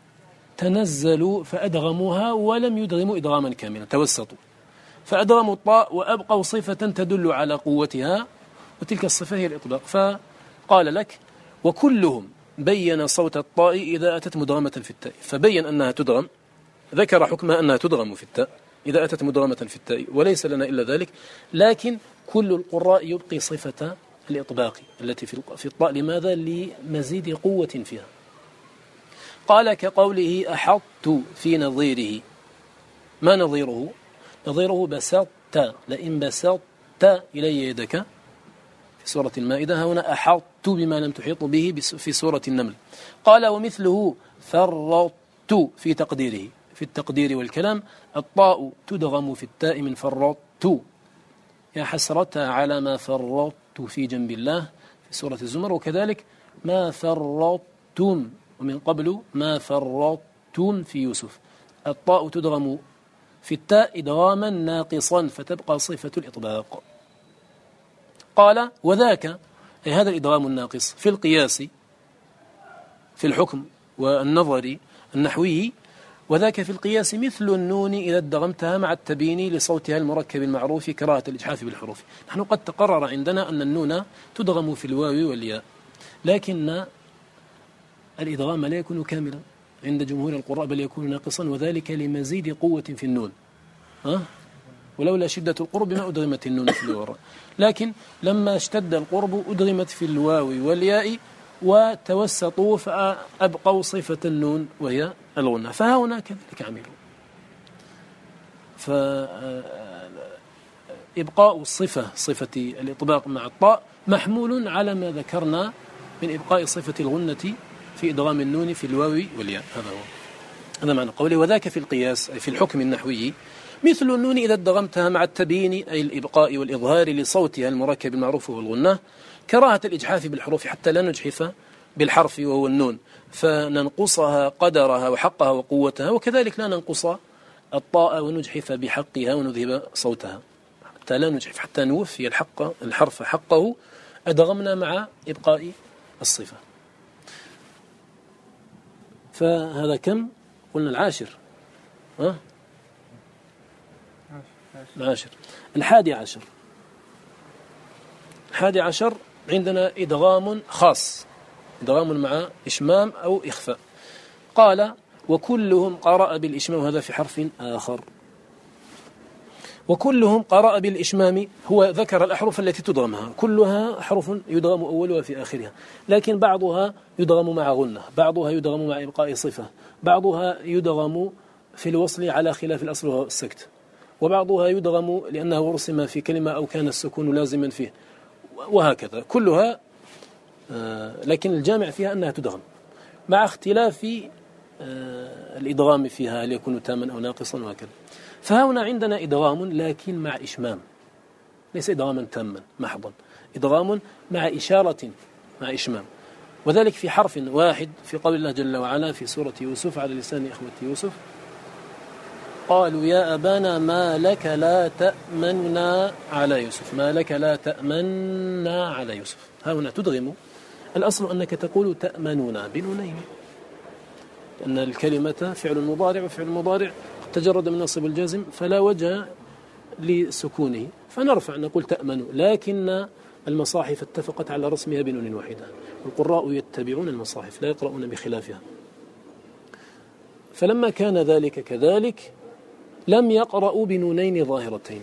تنزلوا فأدغموها ولم يدغموا إدغاما كاملا، توسطوا فأدغموا الطاء وأبقوا صفة تدل على قوتها، وتلك الصفة هي الإطباق. فقال لك وكلهم بين صوت الطاء إذا أتت مدغمة في التاء، فبين أنها تدغم، ذكر حكمها أنها تدغم في التاء إذا أتت مدغمة في التاء، وليس لنا إلا ذلك. لكن كل القراء يبقي صفة الإطباق التي في الطاء. لماذا؟ لمزيد قوة فيها. قال كقوله أحطت في نظيره. ما نظيره؟ نظيره بسطت، لئن بسطت إلي يدك في سورة المائدة، هنا أحطت بما لم تحيط به في سورة النمل. قال ومثله فرطت في تقديره. في التقدير والكلام الطاء تدغم في التاء من فرطت، يا حسرة على ما فرطت في جنب الله في سورة الزمر، وكذلك ما فرطتم ومن قبل ما فرطتم في يوسف. الطاء تدغم في التاء إدغاما ناقصا فتبقى صفة الإطباق. قال وذاك أي هذا الإدغام الناقص في القياس في الحكم والنظر النحوي، وذاك في القياس مثل النون إذا ادغمتها مع التبيين لصوتها المركب المعروف كراهة الإجحاف بالحروف. نحن قد تقرر عندنا أن النون تدغم في الواو والياء، لكن الإدغام لا يكون كاملا عند جمهور القراء، بل يكون ناقصا، وذلك لمزيد قوة في النون. ولولا شدة القرب ما أدغمت النون في الواو، لكن لما اشتد القرب أدغمت في الواو والياء وتوسطوا فأبقوا صفة النون وهي الغنة. فهنا كذلك عملوا، فإبقاء الصفة صفة الإطباق مع الطاء محمول على ما ذكرنا من إبقاء صفة الغنة في إدغام النون في الواو والياء. هذا معنى قوله وذاك في القياس أي في الحكم النحوي مثل النون إذا ادغمتها مع التبيين أي الإبقاء والإظهار لصوتها المركب المعروف والغنة كراهة الإجحاف بالحروف حتى لا نجحف بالحرف وهو النون فننقصها قدرها وحقها وقوتها، وكذلك لا ننقص الطاء ونجحف بحقها ونذهب صوتها حتى لا نجحف، حتى نوفي الحرف حقه أدغمنا مع إبقاء الصفة. فهذا كم؟ قلنا العاشر. العاشر. الحادي عشر عندنا إدغام خاص، إدغام مع إشمام أو إخفاء. قال وكلهم قرأ بالإشمام، وهذا في حرف آخر. وكلهم قرأ بالإشمام، هو ذكر الأحرف التي تدغمها، كلها حرف يدغم أولها في آخرها، لكن بعضها يدغم مع غنة، بعضها يدغم مع إبقاء صفة، بعضها يدغم في الوصل على خلاف الأصل وهو السكت، وبعضها يدغم لأنه رسم في كلمة أو كان السكون لازما فيه، وهكذا كلها. لكن الجامع فيها أنها تدغم مع اختلاف الإدغام فيها، هل يكون تاما أو ناقصا وهكذا. فهنا عندنا إدغام لكن مع إشمام، ليس إدغاما تاما محضا، إدغام مع إشارة مع إشمام، وذلك في حرف واحد في قول الله جل وعلا في سورة يوسف على لسان إخوة يوسف قالوا يا أبانا ما لك لا تأمننا على يوسف، ما لك لا تأمننا على يوسف. هنا تدغم، الأصل أنك تقول تأمنون بنونين، لأن الكلمة فعل مضارع، وفعل مضارع تجرد من نصب الجازم فلا وجه لسكونه، فنرفع نقول تأمن، لكن المصاحف اتفقت على رسمها بنون واحدة، والقراء يتبعون المصاحف لا يقرؤون بخلافها. فلما كان ذلك كذلك لم يقرأوا بنونين ظاهرتين،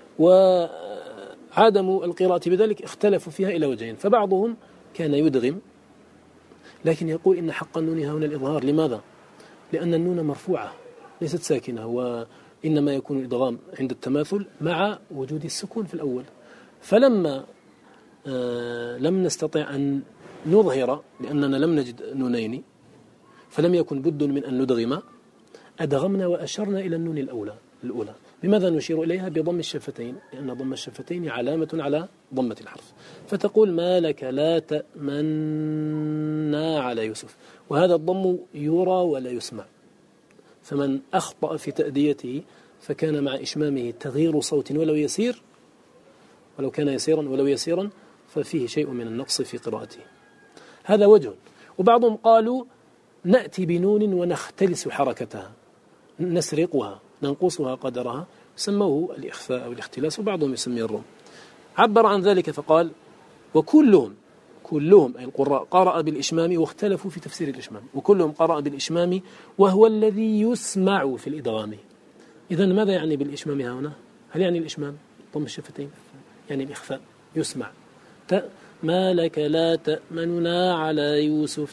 وعدم القراءة بذلك اختلفوا فيها إلى وجهين. فبعضهم كان يدغم لكن يقول إن حق النون هنا الإظهار. لماذا؟ لأن النون مرفوعة ليست ساكنة، وإنما يكون الإدغام عند التماثل مع وجود السكون في الأول. فلما لم نستطع أن نظهر لأننا لم نجد نونين فلم يكن بد من أن ندغم، أدغمنا وأشرنا إلى النون الأولى. بماذا نشير إليها؟ بضم الشفتين، لأن ضم الشفتين علامة على ضمة الحرف. فتقول ما لك لا تأمنا على يوسف، وهذا الضم يرى ولا يسمع، فمن أخطأ في تأديته فكان مع إشمامه تغيير صوت ولو يسير، ولو كان يسيرا ولو يسيرا، ففيه شيء من النقص في قراءته. هذا وجه. وبعضهم قالوا نأتي بنون ونختلس حركتها، نسرقها، ننقصها قدرها، سموه الإخفاء أو الاختلاس، وبعضهم يسميه الرم. عبر عن ذلك فقال وكلهم أي القراء قرأ بالإشمام، واختلفوا في تفسير الإشمام، وكلهم قرأ بالإشمام وهو الذي يسمع في الإدغام. إذن ماذا يعني بالإشمام هنا؟ هل يعني الإشمام ضم الشفتين؟ يعني الإخفاء، يسمع. ما لك لا تأمننا على يوسف،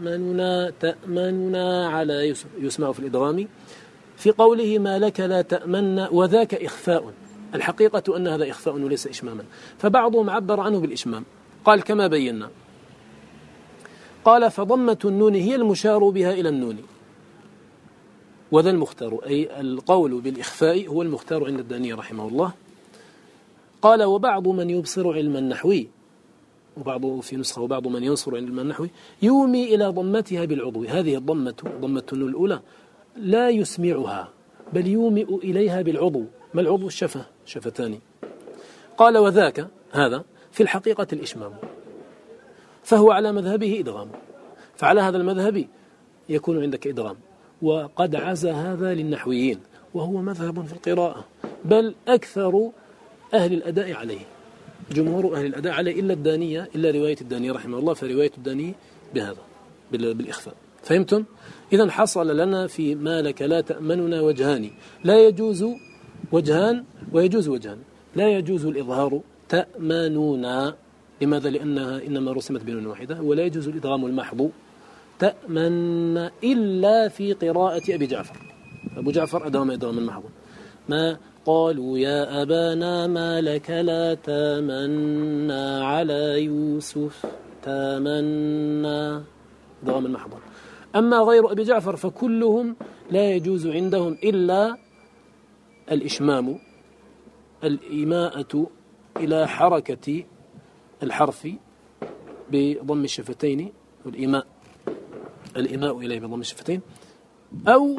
تأمننا على يوسف، يسمع في الإدغام. في قوله ما لك لا تأمننا، وذاك إخفاء، الحقيقة أن هذا إخفاء وليس إشماما، فبعضهم عبر عنه بالإشمام. قال كما بينا، قال فضمة النون هي المشار بها إلى النون، وذا المختار، أي القول بالإخفاء هو المختار عند الداني رحمه الله. قال وبعض من يبصر علم النحوي، وبعض في نسخة وبعض من ينصر علم النحوي يومي إلى ضمتها بالعضو. هذه الضمة، ضمة النون الأولى، لا يسمعها بل يومئ إليها بالعضو. ما العضو؟ شفتان. قال وذاك، هذا في الحقيقة الإشمام، فهو على مذهبه إدغام، فعلى هذا المذهب يكون عندك إدغام. وقد عزى هذا للنحويين، وهو مذهب في القراءة، بل أكثر أهل الأداء عليه، جمهور أهل الأداء عليه، إلا الدانية، إلا رواية الداني رحمه الله، فرواية الداني بهذا بالإخفاء. فهمتم؟ إذن حصل لنا في ما لك لا تأمننا وجهان، لا يجوز وجهان ويجوز وجهان. لا يجوز الإظهار تأمنونا، لماذا؟ لأنها إنما رسمت بنون واحدة. ولا يجوز الإدغام المحض تأمن إلا في قراءة أبي جعفر. أبو جعفر أدغم إدغام المحض. ما قالوا يا أبانا ما لك لا تامنا على يوسف، تامنا إدغام المحض. أما غير أبي جعفر فكلهم لا يجوز عندهم إلا الإشمام، الإيماءة إلى حركة الحرف بضم الشفتين، والإيماء إليه بضم الشفتين، أو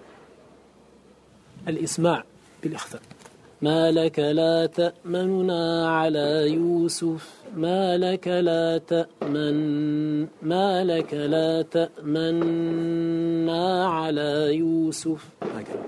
الإسماع بالإخفاء. ما لك لا تأمننا على يوسف، ما لك لا تأمننا على يوسف، هكذا.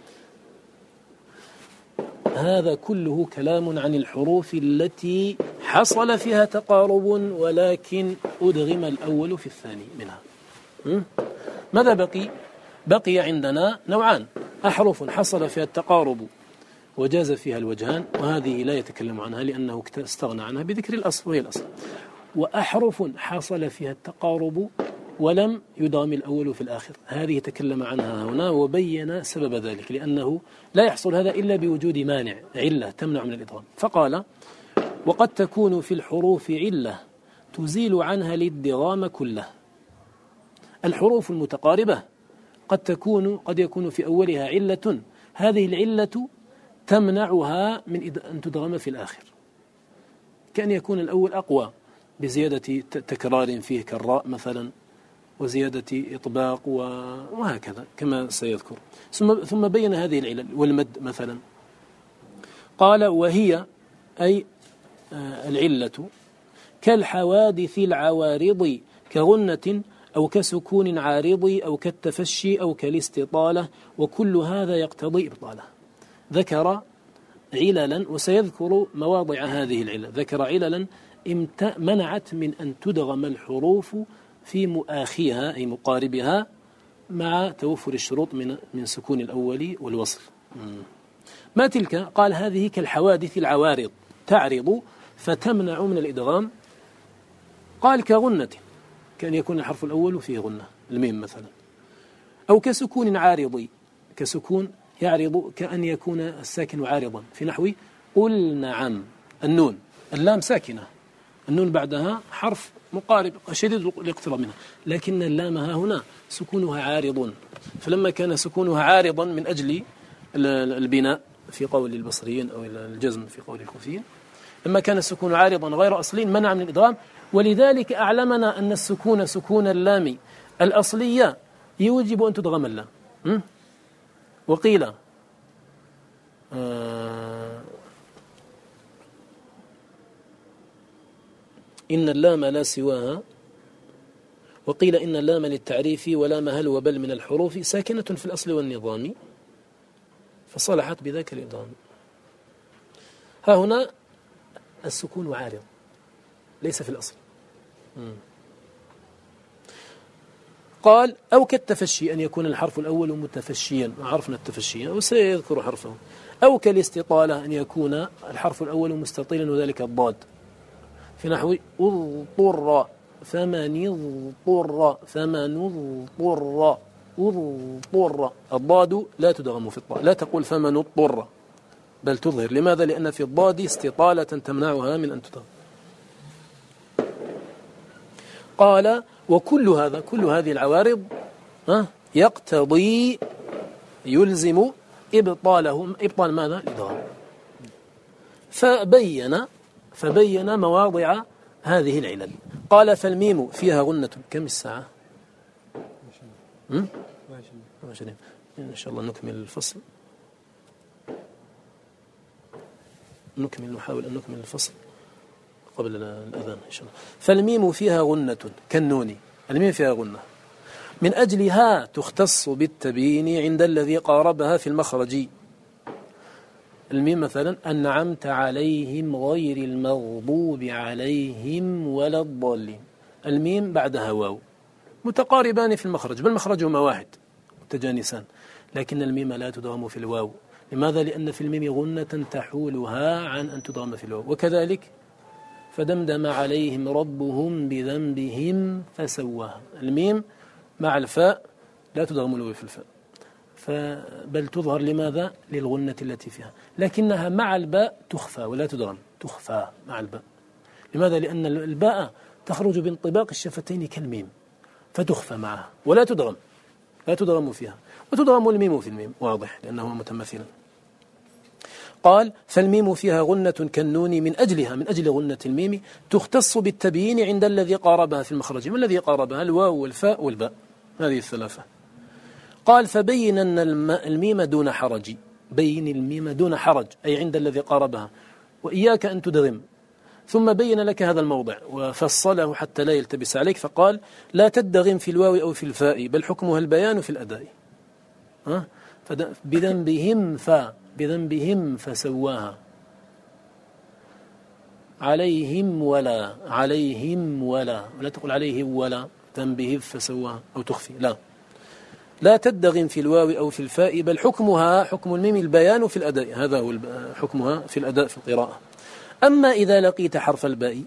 هذا كله كلام عن الحروف التي حصل فيها تقارب ولكن أدغم الأول في الثاني منها. ماذا بقي؟ بقي عندنا نوعان: أحرف حصل فيها التقارب وجاز فيها الوجهان، وهذه لا يتكلم عنها لأنه استغنى عنها بذكر الأصل وهي الأصل. وأحرف حصل فيها التقارب ولم يدغم الأول في الآخر، هذه تكلم عنها هنا وبين سبب ذلك، لأنه لا يحصل هذا إلا بوجود مانع، علة تمنع من الإدغام. فقال وقد تكون في الحروف علة تزيل عنها الادغام كله. الحروف المتقاربة قد يكون في أولها علة، هذه العلة تمنعها من أن تدغم في الآخر، كأن يكون الأول أقوى بزيادة تكرار فيه كالراء مثلا، وزيادة إطباق وهكذا كما سيذكر. ثم بين هذه العلل. والمد مثلا قال وهي أي العلة كالحوادث العوارض كغنة أو كسكون عارض أو كالتفشي أو كالاستطالة، وكل هذا يقتضي إبطاله. ذكر عللا وسيذكر مواضع هذه العلة. ذكر عللا منعت من أن تدغم الحروف في مؤاخيها أي مقاربها مع توفر الشروط من سكون الأول والوصل. ما تلك؟ قال هذه كالحوادث العوارض، تعرض فتمنع من الإدغام. قال كغنة، كأن يكون الحرف الأول فيه غنة، الميم مثلا. أو كسكون عارضي، كسكون يعرض، كأن يكون الساكن عارضا، في نحو قل نعم. النون، اللام ساكنة، النون بعدها حرف مقارب شديد الاقتراب منها، لكن اللام ها هنا سكونها عارض، فلما كان سكونها عارضا من أجل البناء في قول البصريين أو الجزم في قول الكوفيين، لما كان السكون عارضا غير أصلي منع من الإدغام، ولذلك أعلمنا أن السكون سكون اللام الأصلية يوجب أن تدغم اللام. وقيل إن اللام لا سواها، وقيل إن اللام للتعريف ولام هل وبل من الحروف ساكنة في الأصل والنظام فصلحت بذاك الإدغام. ها هنا السكون عارض ليس في الأصل. قال أو كالتفشي أن يكون الحرف الأول متفشيا، عرفنا التفشي وسيذكر حرفه، أو كالاستطالة أن يكون الحرف الأول مستطيلا وذلك الضاد في نحو اضطر فمن اضطر اضطر، الضاد لا تدغم في الطاء، لا تقول فمن اضطر بل تظهر. لماذا؟ لأن في الضاد استطالة تمنعها من أن تدغم. قال وكل هذا، كل هذه العوارض يقتضي يلزم إبطال ماذا؟ الإدغام. فبين مواضع هذه العلل. قال فالميم فيها غنة. كم الساعة؟ 20. إن شاء الله نكمل الفصل، نحاول أن نكمل الفصل قبل الأذان إن شاء الله. فالميم فيها غنة كالنون، الميم فيها غنة من أجلها تختص بالتبيين عند الذي قاربها في المخرج. الميم مثلا أنعمت عليهم غير المغضوب عليهم ولا الضالين، الميم بعدها واو، متقاربان في المخرج، بل مخرجهما واحد متجانسان، لكن الميم لا تدغم في الواو. لماذا؟ لأن في الميم غنة تحولها عن أن تدغم في الواو. وكذلك فدمدم عليهم ربهم بذنبهم فسواها، الميم مع الفاء لا تدغم الواو في الفاء، بل تظهر. لماذا؟ للغنة التي فيها، لكنها مع الباء تخفى ولا تدغم، تخفى مع الباء. لماذا؟ لأن الباء تخرج بانطباق الشفتين كالميم فتخفى معها ولا تدغم، لا تدغم فيها، وتدغم الميم في الميم، واضح لأنه متمثلا. قال فالميم فيها غنة كالنون من أجل غنة الميم تختص بالتبيين عند الذي قاربها في المخرج. ما الذي قاربها؟ الواو والفاء والباء، هذه الثلاثة. قال فبين أن الميم دون حرج، بين الميم دون حرج أي عند الذي قاربها، وإياك أن تدغم. ثم بين لك هذا الموضع وفصله حتى لا يلتبس عليك، فقال لا تدغم في الواو أو في الفاء بل حكمها البيان في الأداء. بذنبهم فسواها، عليهم ولا تقول عليهم ولا ذنبهم فسواها أو تخفي، لا تدغم في الواو أو في الفاء بل حكمها حكم الميم البيان في الأداء، هذا هو حكمها في الأداء في القراءة. أما إذا لقيت حرف الباء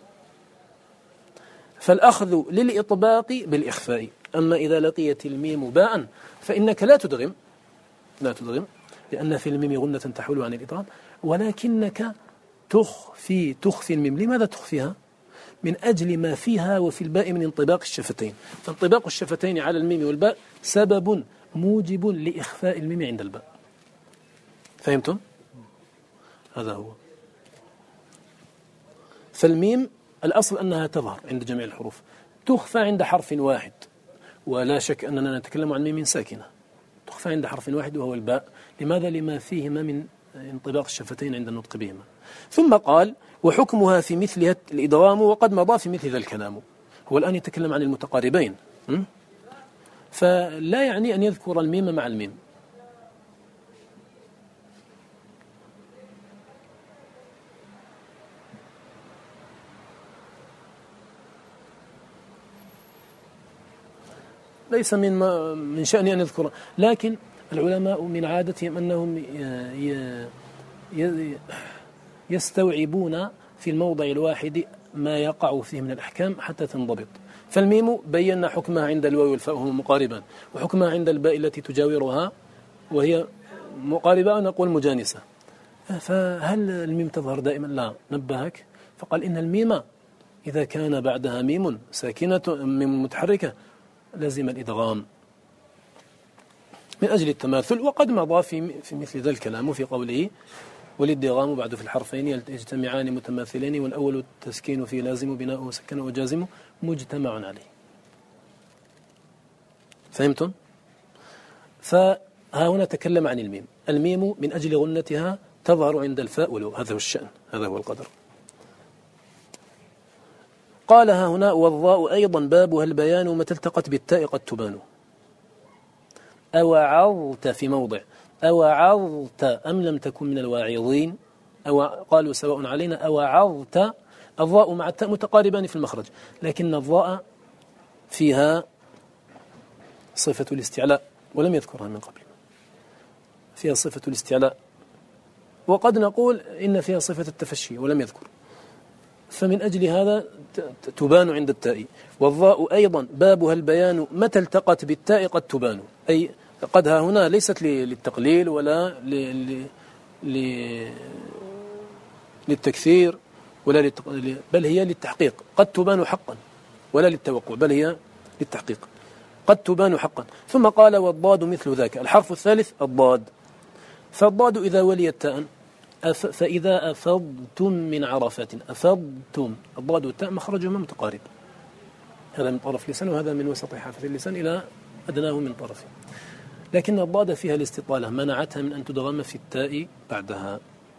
فالأخذ للإطباق بالإخفاء. أما إذا لقيت الميم باء فإنك لا تدغم لأن في الميم غنة تحول عن الإدغام، ولكنك تخفي الميم. لماذا تخفيها؟ من أجل ما فيها وفي الباء من انطباق الشفتين، فانطباق الشفتين على الميم والباء سبب موجب لإخفاء الميم عند الباء. فهمتم؟ هذا هو. فالميم الأصل أنها تظهر عند جميع الحروف، تخفى عند حرف واحد، ولا شك أننا نتكلم عن ميم ساكنة، تخفى عند حرف واحد وهو الباء. لماذا؟ لما فيهما من انطباق الشفتين عند النطق بهما. ثم قال وحكمها في مثلها الإدغام وقد مضى في مثل ذا الكلام. هو الآن يتكلم عن المتقاربين، فلا يعني أن يذكر الميم مع الميم. ليس من شأني أن يذكر، لكن العلماء من عادتهم أنهم يستوعبون في الموضع الواحد ما يقع فيه من الأحكام حتى تنضبط. فالميم بينا حكمها عند الواو والفاء وهما مقاربان، وحكمها عند الباء التي تجاورها وهي مقاربة نقول مجانسة. فهل الميم تظهر دائما؟ لا، نبهك فقال إن الميم إذا كان بعدها ميم ساكنة ميم متحركة لازم الإدغام من أجل التماثل. وقد مضى في مثل ذا الكلام في قوله والادغام بعد في الحرفين يجتمعان متماثلين والأول التسكين في لازم بناؤه سكن وجازم مجتمع عليه. فهمتم؟ فها هنا تكلم عن الميم. الميم من أجل غنتها تظهر عند الفاء والواو، هذا هو الشأن، هذا هو القدر. قالها هنا والضاء أيضا بابها البيان متى التقت بالتاء قد تبان. أوعظت في موضع أوعظت أم لم تكن من الواعظين أو قالوا سواء علينا أوعظت. الضاء مع التاء متقاربان في المخرج، لكن الضاء فيها صفة الاستعلاء ولم يذكرها من قبل، فيها صفة الاستعلاء، وقد نقول إن فيها صفة التفشي ولم يذكر، فمن أجل هذا تبان عند التاء. والضاء أيضا بابها البيان متى التقت بالتاء قد تبان، أي قدها هنا ليست للتقليل ولا للتكثير ولا بل هي للتحقيق. قد تبان حقا ولا للتوقع، بل هي للتحقيق، قد تبان حقا. ثم قال والضاد مثل ذاك. الحرف الثالث الضاد. فالضاد إذا وليت تاء فإذا أفضتم من عرفة أفضتم، الضاد والتاء مخرجهما متقارب، هذا من طرف اللسان وهذا من وسط حافة اللسان إلى أدناه من طرفه، لكن الضاد فيها الاستطالة منعتها من أن تدغم في التاء بعدها.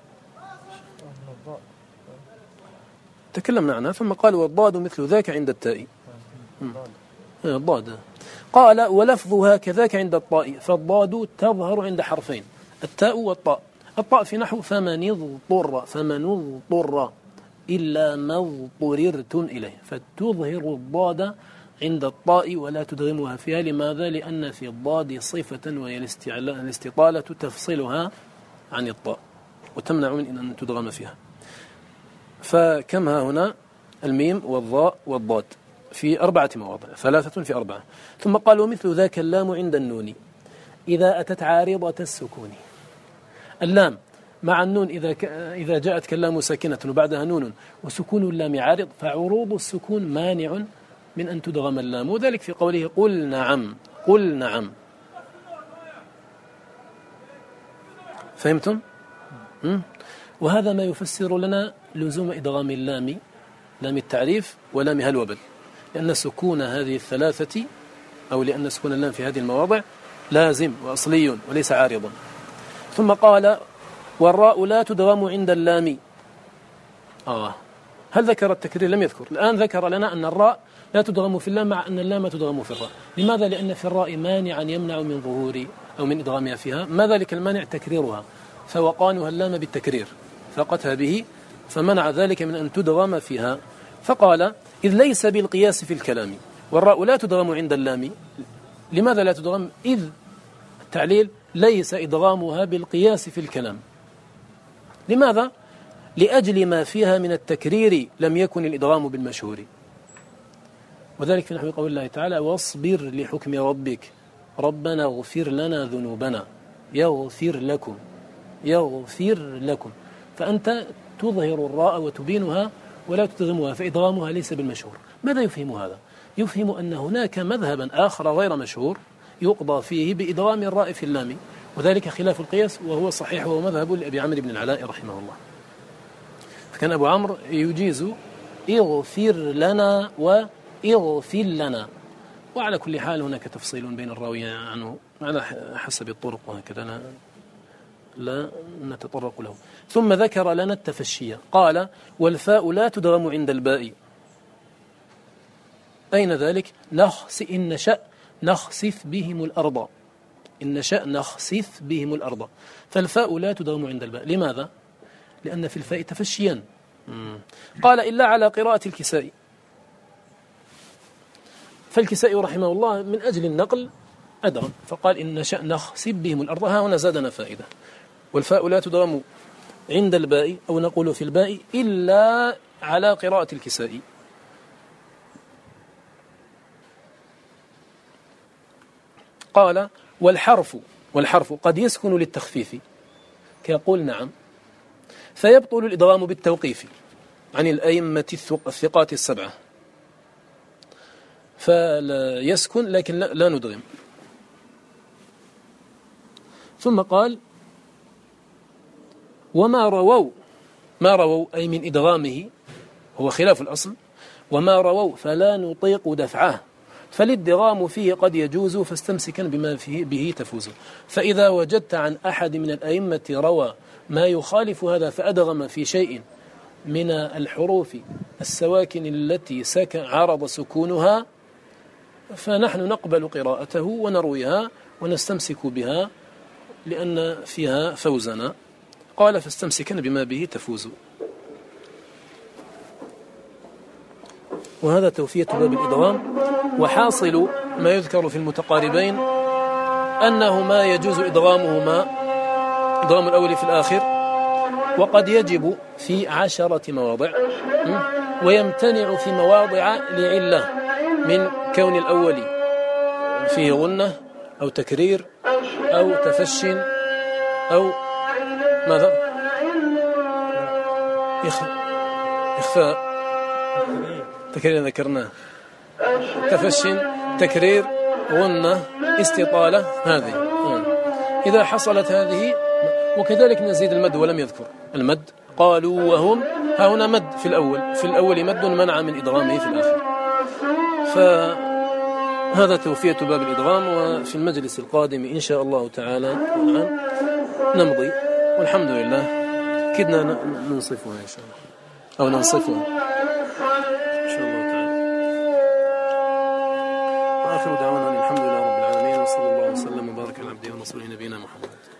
تكلمنا عنها. ثم قال والضاد مثل ذاك عند التاء. الضاد. قال ولفظها كذاك عند الطاء. فالضاد تظهر عند حرفين التاء والطاء. الطاء في نحو فمن اضطر إلا ما اضطررتم إليه، فتظهر الضاد عند الطاء ولا تدغمها فيها. لماذا؟ لأن في الضاد صفة وهي الاستطالة تفصلها عن الطاء وتمنع من أن تدغم فيها. فكم ها هنا الميم والضاء والضاد في 4 مواضع، 3 في 4. ثم قال ومثل ذاك اللام عند النون إذا أتت عارضة السكون. اللام مع النون إذا جاءت كلام ساكنة وبعدها نون وسكون اللام عارض فعروض السكون مانع من أن تدغم اللام، وذلك في قوله قل نعم قل نعم. فهمتم؟ وهذا ما يفسر لنا لزوم إدغام اللام، لام التعريف ولام الوبل، لأن سكون هذه الثلاثة أو لأن سكون اللام في هذه المواضع لازم وأصلي وليس عارضا. ثم قال والراء لا تدغم عند اللام. هل ذكر التكرير؟ لم يذكر. الآن ذكر لنا أن الراء لا تدغم في اللام مع أن اللام تدغم في الراء. لماذا؟ لأن في الراء مانعا يمنع من ظهور أو من إدغامها فيها. ما ذلك المانع؟ تكريرها، فوقانها اللام بالتكرير فقتها به فمنع ذلك من أن تدغم فيها. فقال إذ ليس بالقياس في الكلام والراء لا تدغم عند اللام. لماذا لا تدغم؟ إذ التعليل ليس إدغامها بالقياس في الكلام. لماذا؟ لأجل ما فيها من التكرير لم يكن الإدغام بالمشهور، وذلك في نحو قول الله تعالى واصبر لحكم ربك ربنا اغفر لنا ذنوبنا يغفر لكم. فأنت تظهر الراء وتبينها ولا تدغمها، فإدغامها ليس بالمشهور. ماذا يفهم هذا؟ يفهم أن هناك مذهبا آخر غير مشهور يقضى فيه بإدغام الراء في اللام، وذلك خلاف القياس وهو صحيح، وهو مذهب لأبي عمرو بن العلاء رحمه الله. فكان أبو عمرو يجيز اغفر لنا واغفر لنا. وعلى كل حال هناك تفصيل بين الراوي عنه على حسب الطرق، وهكذا لا نتطرق له. ثم ذكر لنا التفشية. قال والفاء لا تدغم عند الباء. أين ذلك؟ إن نشأ نخسف بهم الأرض، إن نشأ نخسف بهم الأرض. فالفاء لا تدغم عند الباء. لماذا؟ لأن في الفاء تفشيا. قال إلا على قراءة الكسائي، فالكسائي رحمه الله من أجل النقل أدغم فقال إن نشأ نخسف بهم الأرض. ها هنا زادنا فائدة. والفاء لا تدغم عند الباء أو نقول في الباء إلا على قراءة الكسائي. قال والحرف قد يسكن للتخفيف كيقول نعم، فيبطل الإدغام بالتوقيف. عن الأئمة الثقات السبعة، فلا يسكن لكن لا ندغم. ثم قال وما رووا، ما رووا أي من إدغامه هو خلاف الأصل، وما رووا فلا نطيق دفعه، فالادغام فيه قد يجوز فاستمسكا بما فيه به تفوز. فإذا وجدت عن أحد من الأئمة روى ما يخالف هذا فأدغم في شيء من الحروف السواكن التي عرض سكونها، فنحن نقبل قراءته ونرويها ونستمسك بها لأن فيها فوزنا. قال فاستمسكا بما به تفوز. وهذا توفية باب الإدغام. وحاصل ما يذكر في المتقاربين أنهما يجوز إدغام الأول في الآخر، وقد يجب في 10 مواضع، ويمتنع في مواضع لعلة من كون الأول فيه غنة أو تكرير أو تفش أو ماذا إخفاء، تكرير ذكرناه، تفش، تكرير، غنة، استطالة، هذه إذا حصلت هذه. وكذلك نزيد المد ولم يذكر المد، قالوا وهم، ها هنا مد في الأول مد منع من إدغامه في الآخر. فهذا توفية باب الإدغام. وفي المجلس القادم إن شاء الله تعالى نمضي، والحمد لله كدنا ننصفها إن شاء الله، أو ننصفها إن شاء الله تعالى. وآخر دعوانا الحمد لله رب العالمين، وصلى الله وسلم وبارك على عبده ورسوله نبينا محمد.